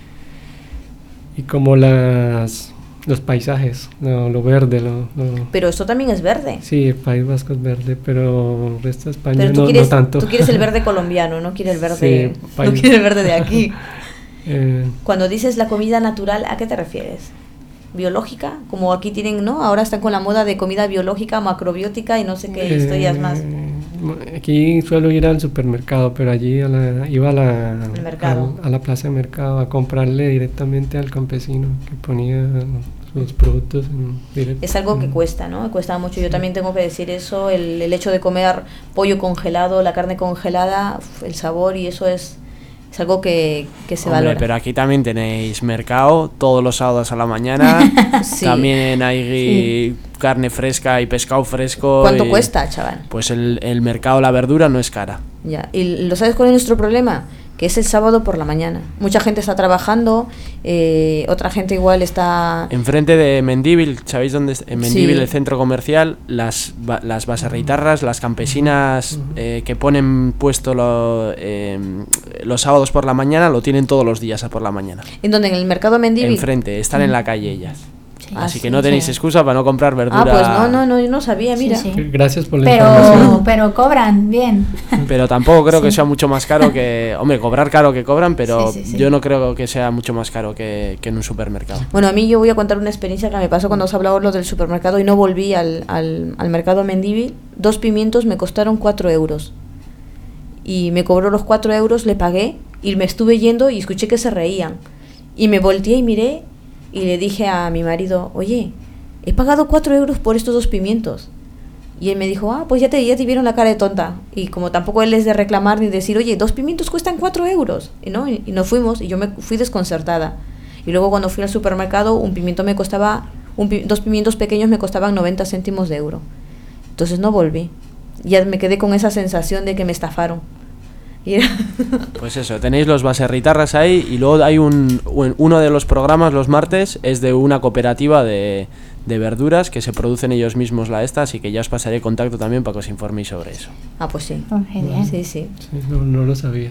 y como las... Los paisajes, lo, lo verde. Lo, lo... Pero esto también es verde. Sí, el País Vasco es verde, pero el resto de España pero tú no, quieres, no tanto. Tú quieres el verde colombiano, no quieres el verde, sí, país... no quieres el verde de aquí. eh... Cuando dices la comida natural, ¿a qué te refieres? ¿Biológica? Como aquí tienen, ¿no? Ahora están con la moda de comida biológica, macrobiótica y no sé qué eh... historias más. Aquí suelo ir al supermercado, pero allí a la, iba a la, a, a la plaza de mercado a comprarle directamente al campesino que ponía los productos en directo. Es algo que cuesta, ¿no? Cuesta mucho. Yo también tengo que decir eso, el, el hecho de comer pollo congelado, la carne congelada, el sabor y eso es, es algo que, que se Hombre, valora. Pero aquí también tenéis mercado todos los sábados a la mañana. Sí. También hay sí. carne fresca y pescado fresco. ¿Cuánto y, cuesta, chaval? Pues el, el mercado, la verdura no es cara. Ya. ¿Y lo sabes cuál es nuestro problema? Que es el sábado por la mañana. Mucha gente está trabajando, eh, otra gente igual está... Enfrente de Mendívil, ¿sabéis dónde es? En Mendívil, sí. El centro comercial, las, las baserritarras, las campesinas eh, que ponen puesto lo, eh, los sábados por la mañana, lo tienen todos los días por la mañana. ¿En dónde? ¿En el mercado Mendívil? Enfrente, están mm. en la calle ellas. Sí. Así Ah, que sí, no tenéis sí. excusa para no comprar verdura. Ah, pues no, no, no, yo no sabía, mira. Sí, sí. Gracias por la Pero, información. pero cobran bien. Pero tampoco creo que Sí. sea mucho más caro que... Hombre, cobrar caro que cobran, pero Sí, sí, sí. yo no creo que sea mucho más caro que, que en un supermercado. Bueno, a mí yo voy a contar una experiencia que me pasó cuando os hablaba lo del supermercado y no volví al, al, al mercado Mendívil. Dos pimientos me costaron cuatro euros. Y me cobró los cuatro euros, le pagué y me estuve yendo y escuché que se reían. Y me volteé y miré y le dije a mi marido, oye, he pagado cuatro euros por estos dos pimientos. Y él me dijo, ah, pues ya te, ya te vieron la cara de tonta. Y como tampoco él es de reclamar ni decir, oye, dos pimientos cuestan cuatro euros. Y, ¿no? y, y nos fuimos y yo me fui desconcertada. Y luego cuando fui al supermercado, un pimiento me costaba, un, pi- dos pimientos pequeños me costaban noventa céntimos de euro. Entonces no volví. Ya me quedé con esa sensación de que me estafaron. Y era Pues eso, tenéis los baserritarras ahí y luego hay un, un- uno de los programas los martes es de una cooperativa de, de verduras que se producen ellos mismos la esta, así que ya os pasaré contacto también para que os informéis sobre eso. Ah, pues sí. Oh, genial. Sí, sí. Sí, no, no lo sabía.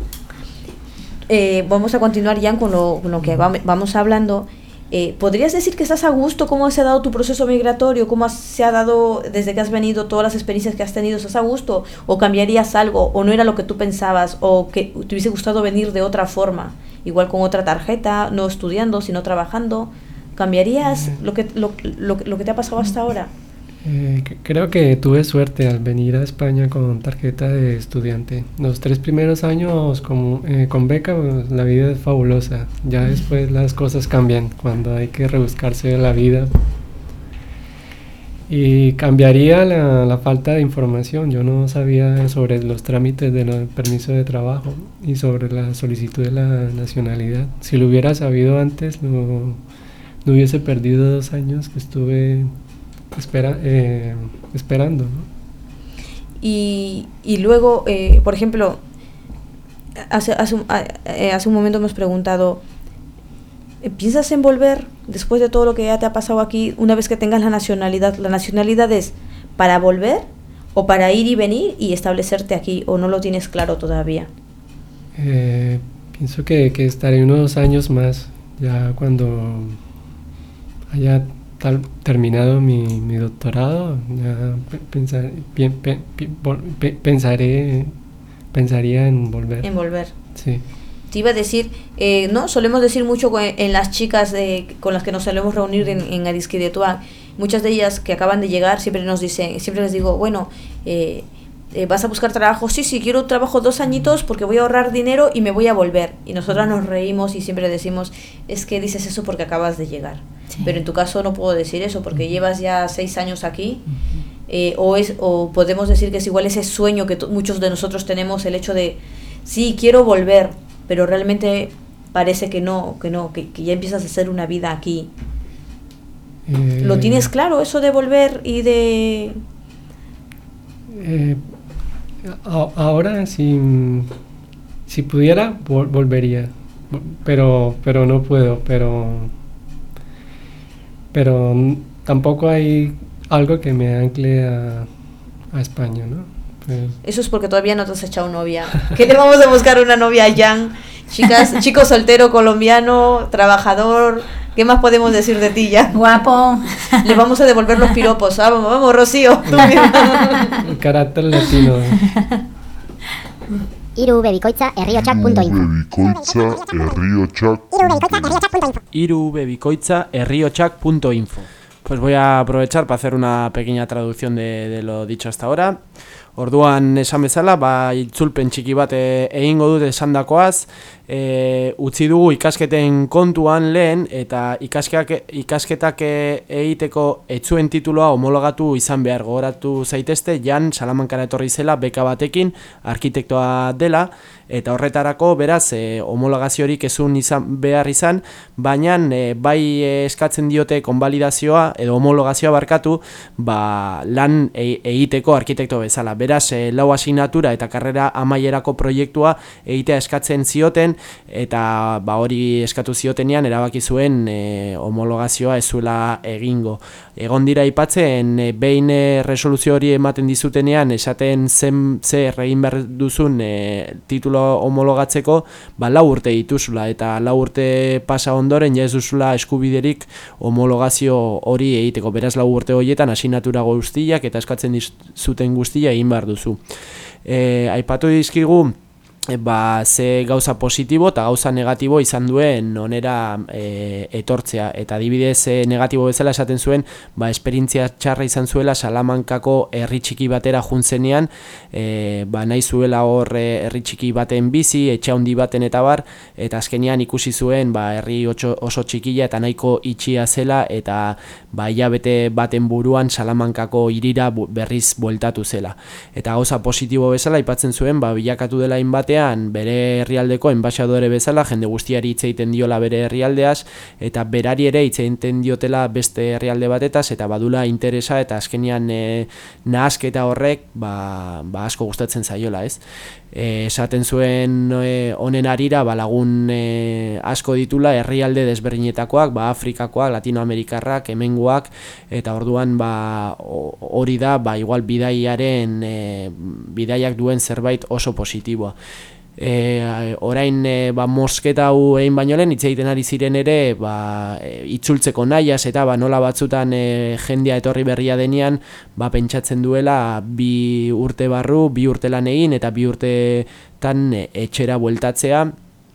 Eh, vamos a continuar ya con lo, con lo que va- vamos hablando. Eh, ¿Podrías decir que estás a gusto? ¿Cómo se ha dado tu proceso migratorio? ¿Cómo has- se ha dado desde que has venido todas las experiencias que has tenido? ¿Estás a gusto? ¿O cambiarías algo? ¿O no era lo que tú pensabas? ¿O que te hubiese gustado venir de otra forma? Igual con otra tarjeta, no estudiando, sino trabajando. ¿Cambiarías lo que, lo, lo, lo que te ha pasado hasta ahora? Eh, c- creo que tuve suerte al venir a España con tarjeta de estudiante. Los tres primeros años con, eh, con beca, pues, la vida es fabulosa. Ya después las cosas cambian cuando hay que rebuscarse la vida. Y cambiaría la, la falta de información. Yo no sabía sobre los trámites del permiso de trabajo y sobre la solicitud de la nacionalidad. Si lo hubiera sabido antes, no, no hubiese perdido dos años que estuve espera, eh, esperando, ¿no? Y, y luego, eh, por ejemplo, hace, hace, un, a- eh, hace un momento hemos preguntado, eh, ¿piensas en volver después de todo lo que ya te ha pasado aquí una vez que tengas la nacionalidad? ¿La nacionalidad es para volver o para ir y venir y establecerte aquí o no lo tienes claro todavía? Eh, pienso que, que estaré unos años más, ya cuando haya tal- terminado mi, mi doctorado, ya pe- pensar- bien- pe- pi- vol- pe- pensaré, pensaría en volver. En volver. Sí. Te iba a decir, eh, ¿no? Solemos decir mucho co- en las chicas de, con las que nos solemos reunir en, en Arizquidetúa, muchas de ellas que acaban de llegar siempre nos dicen, siempre les digo, bueno, eh, eh, ¿vas a buscar trabajo? Sí, sí, quiero trabajo dos añitos porque voy a ahorrar dinero y me voy a volver. Y nosotras nos reímos y siempre decimos, es que dices eso porque acabas de llegar. Sí. Pero en tu caso no puedo decir eso porque llevas ya seis años aquí. Eh, o, es, o podemos decir que es igual ese sueño que to- muchos de nosotros tenemos, el hecho de, sí, quiero volver, pero realmente parece que no, que no, que, que ya empiezas a hacer una vida aquí. Eh, ¿Lo tienes claro eso de volver y de...? eh, a- ahora, si, si pudiera, vol- volvería, Vol- pero, pero no puedo, pero, pero n- tampoco hay algo que me ancle a, a España, ¿no? Pues, Eso es porque todavía no te has echado novia. ¿Qué le vamos a buscar una novia a Jan? Chicas, chico soltero, colombiano, trabajador. ¿Qué más podemos decir de ti, Jan? Guapo. Le vamos a devolver los piropos. Vamos, vamos, Rocío. Tú misma. el carácter latino. irubebikoitza herriotsak punto info. irubebikoitza herriotsak punto info. Pues voy a aprovechar para hacer una pequeña traducción de, de lo dicho hasta ahora. Orduan esan bezala, ba, itzulpen txiki bat e, egingo dut esandakoaz, e, utzi dugu ikasketen kontuan lehen, eta ikaskeak, ikasketak e- egiteko etzuen tituloa homologatu izan behar. Gogoratu zaitezte, Jan Salamankara etorri zela beka batekin, arkitektoa dela, eta horretarako beraz e, homologaziorik ezun izan behar izan, baina e, bai e, eskatzen diote konbalidazioa edo homologazioa barkatu, ba, lan e- egiteko arkitekto bezala. beraz, e, lau asignatura eta karrera amaierako proiektua egitea eskatzen zioten, eta ba, hori eskatu ziotenean erabaki zuen e, homologazioa ez zuela egingo. Egon dira aipatzen, e, behin e, resoluzio hori ematen dizutenean, esaten zen zer egin behar duzun e, titulo homologatzeko, ba, lau urte dituzula, eta lau urte pasa ondoren ja ez duzula eskubiderik homologazio hori egiteko. Beraz, lau urte horietan asignatura guztiak eta eskatzen dizuten guztia egin behar duzu. E, aipatu dizkigu, E, ba, ze gauza positibo eta gauza negatibo izan duen onera e, etortzea, eta adibidez e, negatibo bezala esaten zuen, ba, esperientzia txarra izan zuela Salamankako herri txiki batera juntzenean, e, ba, nahi zuela hor herri txiki baten bizi, etxe handi baten eta bar, eta azkenean ikusi zuen ba, herri oso, oso txikila eta nahiko itxia zela, eta ba, hilabete baten buruan Salamankako hirira berriz bueltatu zela. Eta gauza positibo bezala aipatzen zuen, ba, bilakatu dela inbate bere herrialdeko enbaxadore bezala, jende guztiari hitz egiten diola bere herrialdeaz, eta berari ere hitz egiten diotela beste herrialde batetaz, eta badula interesa, eta azkenean e, nahasketa horrek ba, ba asko gustatzen zaiola, ez? E, esaten zuen e, honen arira ba, lagun e, asko ditula herrialde desberdinetakoak, ba, Afrikakoak, Latinoamerikarrak, hemengoak, eta orduan ba, hori da ba, igual bidaiaren e, bidaiak duen zerbait oso positiboa. E, orain e, ba, mosketa hau egin baino lehen, hitz egiten ari ziren ere ba, e, itzultzeko nahiaz, eta ba, nola batzutan e, jendea etorri berria denean ba, pentsatzen duela bi urte barru, bi urte lan egin eta bi urtetan e, etxera bueltatzea.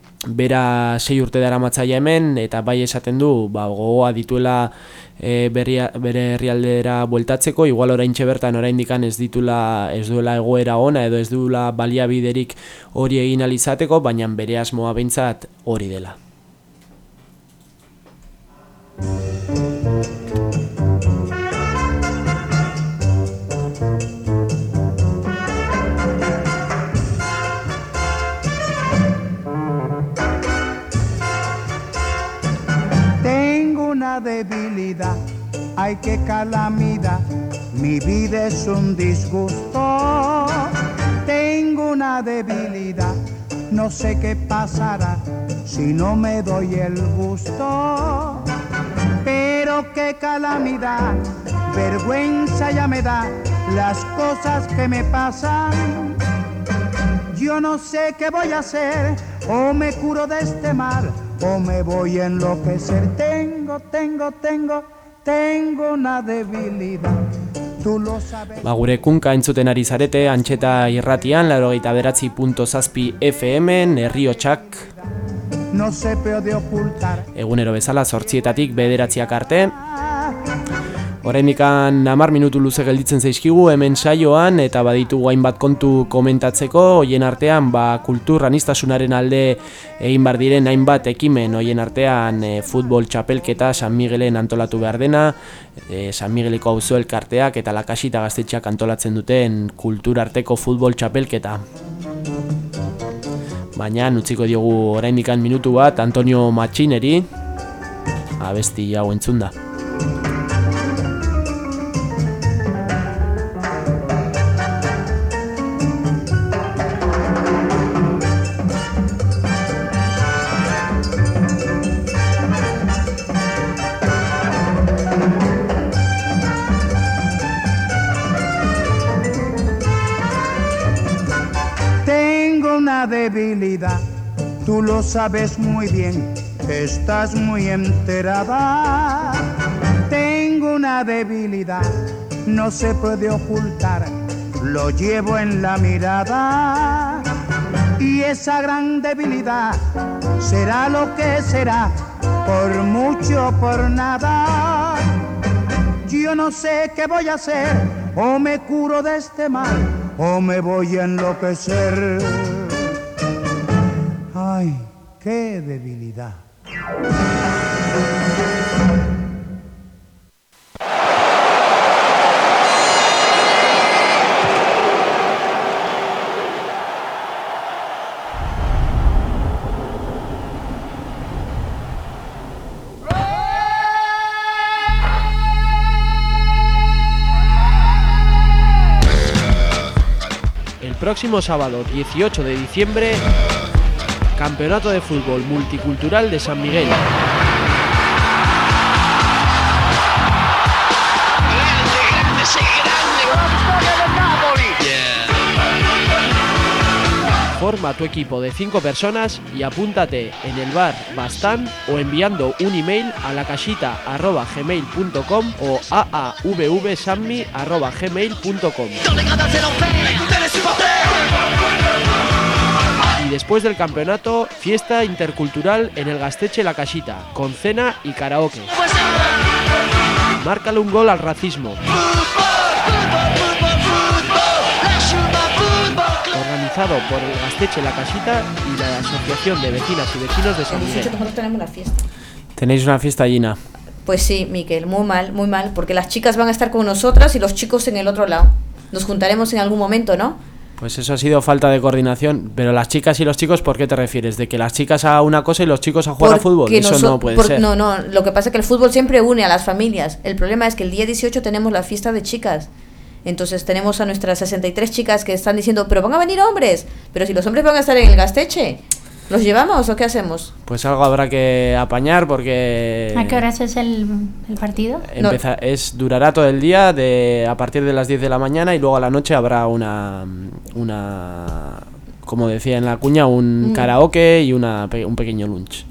Bera sei urte dara matzaia hemen, eta bai esaten du ba, gogoa dituela e, berria, bere herrialdera bueltatzeko, igual oraintxe bertan oraindikan ez ditula, ez duela egoera ona edo ez duela baliabiderik hori egin ahal izateko, baina bere asmoa behintzat hori dela. Debilidad, ay qué calamidad, mi vida es un disgusto. Tengo una debilidad, no sé qué pasará si no me doy el gusto. Pero qué calamidad, vergüenza ya me da las cosas que me pasan. Yo no sé qué voy a hacer, o me curo de este mal, o me voy a enloquecer. Tengo, tengo, tengo, tengo una debilidad. Tú lo sabes. Ba, gure kunka entzuten ari zarete, Antxeta irratian, laurogeita bederatzi puntu zazpi F M-en, Herriotsak. No se puede ocultar. Egunero bezala zortzietatik bederatziak arte. Oraindikan hamar minutu luze gelditzen zaizkigu hemen saioan, eta baditugu hainbat kontu komentatzeko, hoien artean ba, kultur aniztasunaren alde egin bar diren hainbat ekimen, hoien artean e, futbol txapelketa San Miguelen antolatu behar dena, e, San Migueliko auzo elkarteak eta Lakasita gaztetxeak antolatzen duten kulturarteko futbol txapelketa. Baina utziko diogu oraindikan minutu bat Antonio Matxineri, abesti hau entzunda. Debilidad, tú lo sabes muy bien, estás muy enterada. Tengo una debilidad, no se puede ocultar, lo llevo en la mirada. Y esa gran debilidad será lo que será, por mucho o por nada. Yo no sé qué voy a hacer, o me curo de este mal, o me voy a enloquecer. Ay, qué debilidad. próximo sábado dieciocho de diciembre, Campeonato de Fútbol Multicultural de San Miguel. Forma tu equipo de cinco personas y apúntate en el bar Bastán o enviando un email a la casita arroba gmail punto com o a a v v sammy arroba gmail punto com. Y después del campeonato, fiesta intercultural en el Gasteche La Casita, con cena y karaoke. Márcale un gol al racismo. Organizado por el Gasteche La Casita y la Asociación de Vecinas y Vecinos de San El Miguel. dieciocho nosotros tenemos la fiesta. Tenéis una fiesta llena. Pues sí, Miquel, muy mal, muy mal, porque las chicas van a estar con nosotras y los chicos en el otro lado. Nos juntaremos en algún momento, ¿no? Pues eso ha sido falta de coordinación. Pero las chicas y los chicos, ¿por qué te refieres? ¿De que las chicas a una cosa y los chicos a jugar Porque a fútbol? Eso noso- no puede por- ser. No, no, lo que pasa es que el fútbol siempre une a las familias. El problema es que el día dieciocho tenemos la fiesta de chicas. Entonces tenemos a nuestras sesenta y tres chicas que están diciendo, pero van a venir hombres, pero si los hombres van a estar en el Gasteche, ¿los llevamos o qué hacemos? Pues algo habrá que apañar porque... ¿A qué horas es el, el partido? Empeza- es, durará todo el día de, a partir de las diez de la mañana y luego a la noche habrá una, una como decía en la cuña, un Mm. karaoke y una, pe- un pequeño lunch.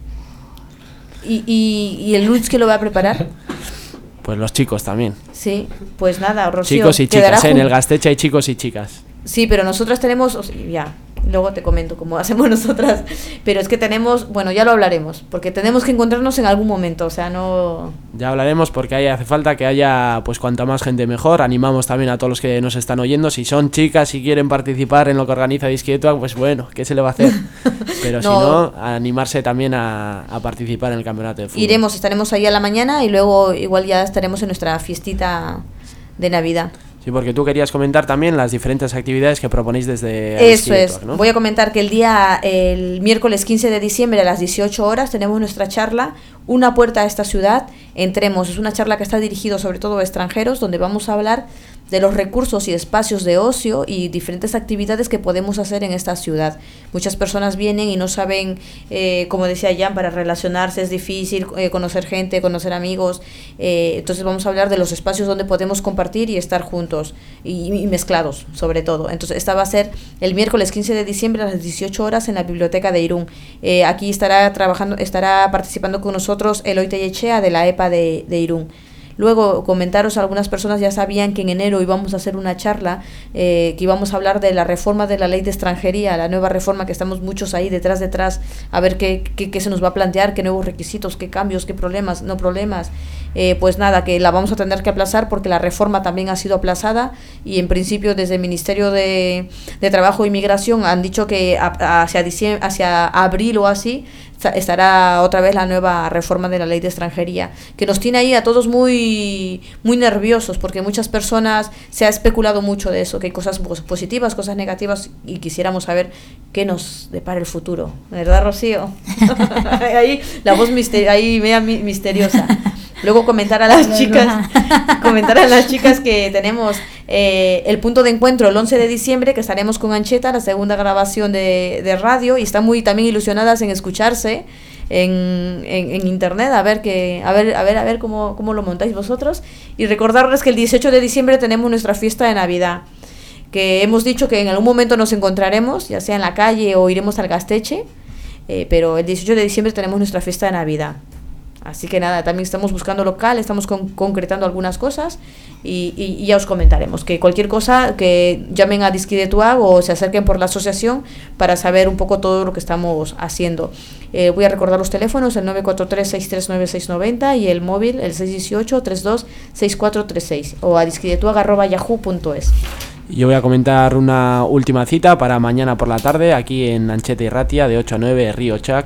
¿Y, y, y el lunch que lo va a preparar? Pues los chicos también. Sí, pues nada, Rocío. Chicos y quedará chicas, ¿eh? En jun- el Gasteche hay chicos y chicas. Sí, pero nosotras tenemos, o sea, ya, luego te comento cómo hacemos nosotras, pero es que tenemos, bueno, ya lo hablaremos, porque tenemos que encontrarnos en algún momento, o sea, no... Ya hablaremos porque ahí hace falta que haya, pues cuanta más gente mejor. Animamos también a todos los que nos están oyendo. Si son chicas y quieren participar en lo que organiza Disquietua, pues bueno, ¿qué se le va a hacer? Pero si No. no, a animarse también a, a participar en el campeonato de fútbol. Iremos, estaremos ahí a la mañana y luego igual ya estaremos en nuestra fiestita de Navidad. Sí, porque tú querías comentar también las diferentes actividades que proponéis desde Eso Disquietua, es. ¿no? Voy a comentar que el día, el miércoles quince de diciembre a las dieciocho horas tenemos nuestra charla, Una puerta a esta ciudad. Entremos. Es una charla que está dirigida sobre todo a extranjeros, donde vamos a hablar de los recursos y espacios de ocio y diferentes actividades que podemos hacer en esta ciudad. Muchas personas vienen y no saben, eh, como decía Jan, para relacionarse es difícil, eh, conocer gente, conocer amigos. Eh, entonces vamos a hablar de los espacios donde podemos compartir y estar juntos y, y mezclados, sobre todo. Entonces esta va a ser el miércoles quince de diciembre a las dieciocho horas en la Biblioteca de Irún. Eh, aquí estará trabajando, estará participando con nosotros Eloy Tellechea de la E P A de, de Irún. Luego, comentaros, algunas personas ya sabían que en enero íbamos a hacer una charla, eh, que íbamos a hablar de la reforma de la ley de extranjería, la nueva reforma que estamos muchos ahí detrás, detrás, a ver qué, qué, qué se nos va a plantear, qué nuevos requisitos, qué cambios, qué problemas, no problemas. Eh, pues nada, que la vamos a tener que aplazar porque la reforma también ha sido aplazada y en principio desde el Ministerio de, de Trabajo e Inmigración han dicho que a, hacia, diciembre, hacia abril o así estará otra vez la nueva reforma de la ley de extranjería, que nos tiene ahí a todos muy muy nerviosos porque muchas personas se ha especulado mucho de eso, que hay cosas positivas, cosas negativas y quisiéramos saber qué nos depara el futuro, ¿verdad, Rocío? Ahí la voz mister- ahí media mi- misteriosa. Luego comentar a las chicas comentar a las chicas que tenemos eh, el punto de encuentro el once de diciembre, que estaremos con Ancheta, la segunda grabación de, de radio, y están muy también ilusionadas en escucharse en, en, en internet, a ver que a ver a ver a ver cómo, cómo lo montáis vosotros. Y recordarles que el dieciocho de diciembre tenemos nuestra fiesta de Navidad, que hemos dicho que en algún momento nos encontraremos, ya sea en la calle o iremos al Gasteche, eh, pero el dieciocho de diciembre tenemos nuestra fiesta de Navidad. Así que nada, también estamos buscando local, estamos con, concretando algunas cosas y, y, y ya os comentaremos. Que cualquier cosa, que llamen a Disquietua o se acerquen por la asociación para saber un poco todo lo que estamos haciendo. Eh, voy a recordar los teléfonos, el nueve cuatro tres, seis tres nueve, seis nueve cero y el móvil, el seis uno ocho, tres dos, seis cuatro tres seis o a disquietua arroba yahoo punto es. Yo voy a comentar una última cita para mañana por la tarde aquí en Ancheta y Ratia de ocho a nueve, Río Chac.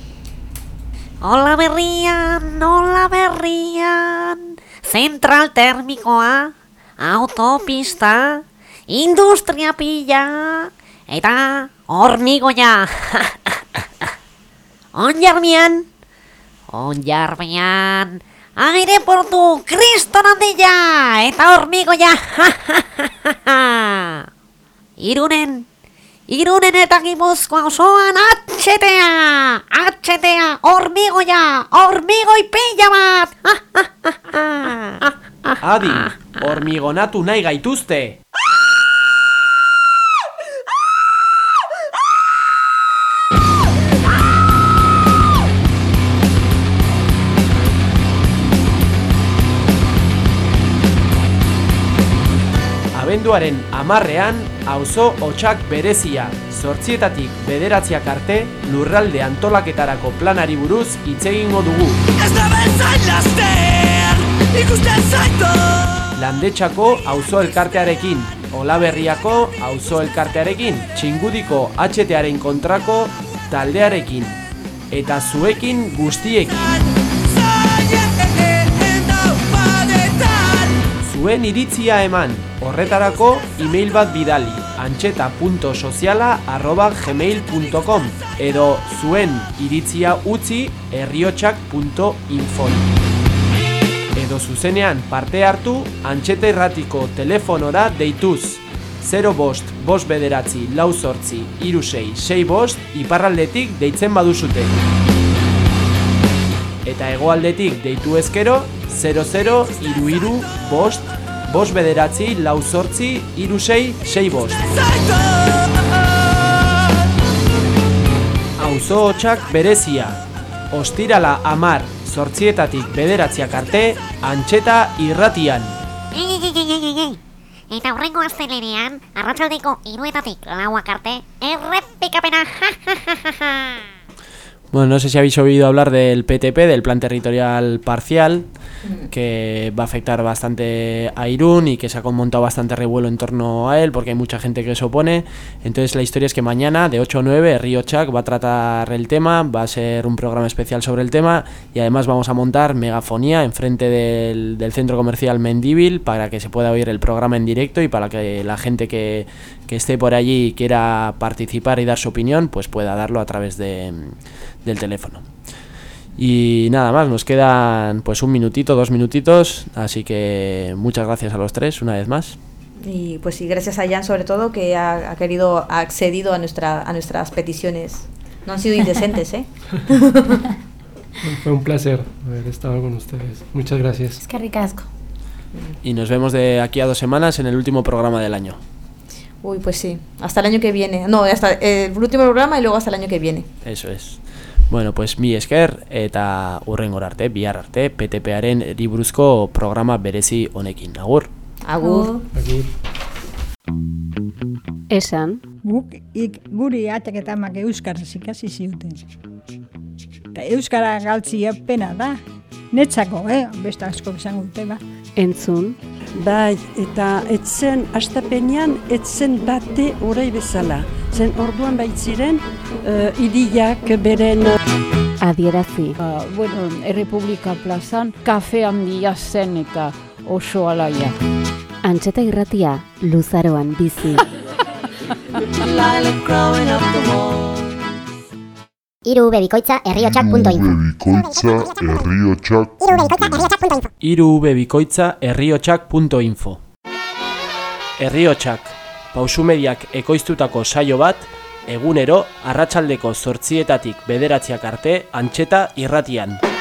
Hola Berrian, hola Berrian. Central térmico A, autopista, industria pilla, eta hormigoia. Onjarmian, onjarmian, aireportu kriston handia, eta hormigoia. Irunen, Irunen eta Gipuzkoa osoan atxetea! Atxetea! Hormigoia! Hormigoi pila bat! Adi, hormigonatu nahi gaituzte! Abenduaren hamarrean, auzo hotsak berezia, zortzietatik bederatziak arte, lurralde antolaketarako planari buruz hitz egingo dugu. Ez da bezain laster, ikusten zaitu! Landetxako auzo elkartearekin, Olaberriako auzo elkartearekin, Txingudiko H T-aren kontrako taldearekin, eta zuekin guztiekin. Zuen iritzia eman, horretarako e-mail bat bidali, antxeta punto soziala arroba gmail punto com edo zuen iritzia utzi herriotsak punto info. Edo zuzenean parte hartu, Antxeta Irratiko telefonora deituz zero bost, bost bederatzi, lau zortzi, hiru sei, sei bost, iparraldetik deitzen baduzute. Eta hegoaldetik deitu ezkero, zero zero, hiru hiru, bost, bost bederatzi, lau zortzi, hiru sei, sei bost. Auzo hotsak berezia, ostirala hamar, zortzietatik bederatziak arte, Antxeta Irratian. Eta horrengo astelerean, arratsaldeko hiruetatik lauak arte, errepikapena. Bueno, no sé si habéis oído hablar del P T P, del Plan Territorial Parcial, que va a afectar bastante a Irún y que se ha montado bastante revuelo en torno a él porque hay mucha gente que se opone. Entonces la historia es que mañana de ocho a nueve Herriotsak va a tratar el tema, va a ser un programa especial sobre el tema y además vamos a montar megafonía enfrente del, del centro comercial Mendíbil para que se pueda oír el programa en directo y para que la gente que, que esté por allí y quiera participar y dar su opinión pues pueda darlo a través de, del teléfono. Y nada más, nos quedan pues un minutito, dos minutitos, así que muchas gracias a los tres una vez más. Y pues sí, gracias a Jan sobre todo que ha, ha querido, ha accedido a nuestra, a nuestras peticiones. No han sido indecentes, ¿eh? Fue un placer haber estado con ustedes. Muchas gracias. Es que ricasco. Y nos vemos de aquí a dos semanas en el último programa del año. Uy, pues sí, hasta el año que viene. No, hasta el último programa y luego hasta el año que viene. Eso es. Bueno, pues mi esker eta hurrengora arte, bihar arte, P T P-aren buruzko programa berezi honekin. Agur. Agur. Agur. Esan. Guk ik guri atak eta amak euskaraz ikasi ziuten. Eta euskara galtzia pena da. Netzako, eh? Beste asko izango dute, ba. Entzun. Bai, eta etzen astapenean etzen bate orai bezala. Zen orduan baitziren uh, idiak beren adierazi. Uh, bueno, Errepublika plazan kafe handia zen eta oso alaia. Antxeta Irratia luzaroan bizi. Hiru bebikoitza herriotsak punto info. Hiru bebikoitza herriotsak punto info. Herriotsak, Pausu Mediak ekoiztutako saio bat, egunero arratsaldeko zortzietatik bederatziak arte Antxeta Irratian.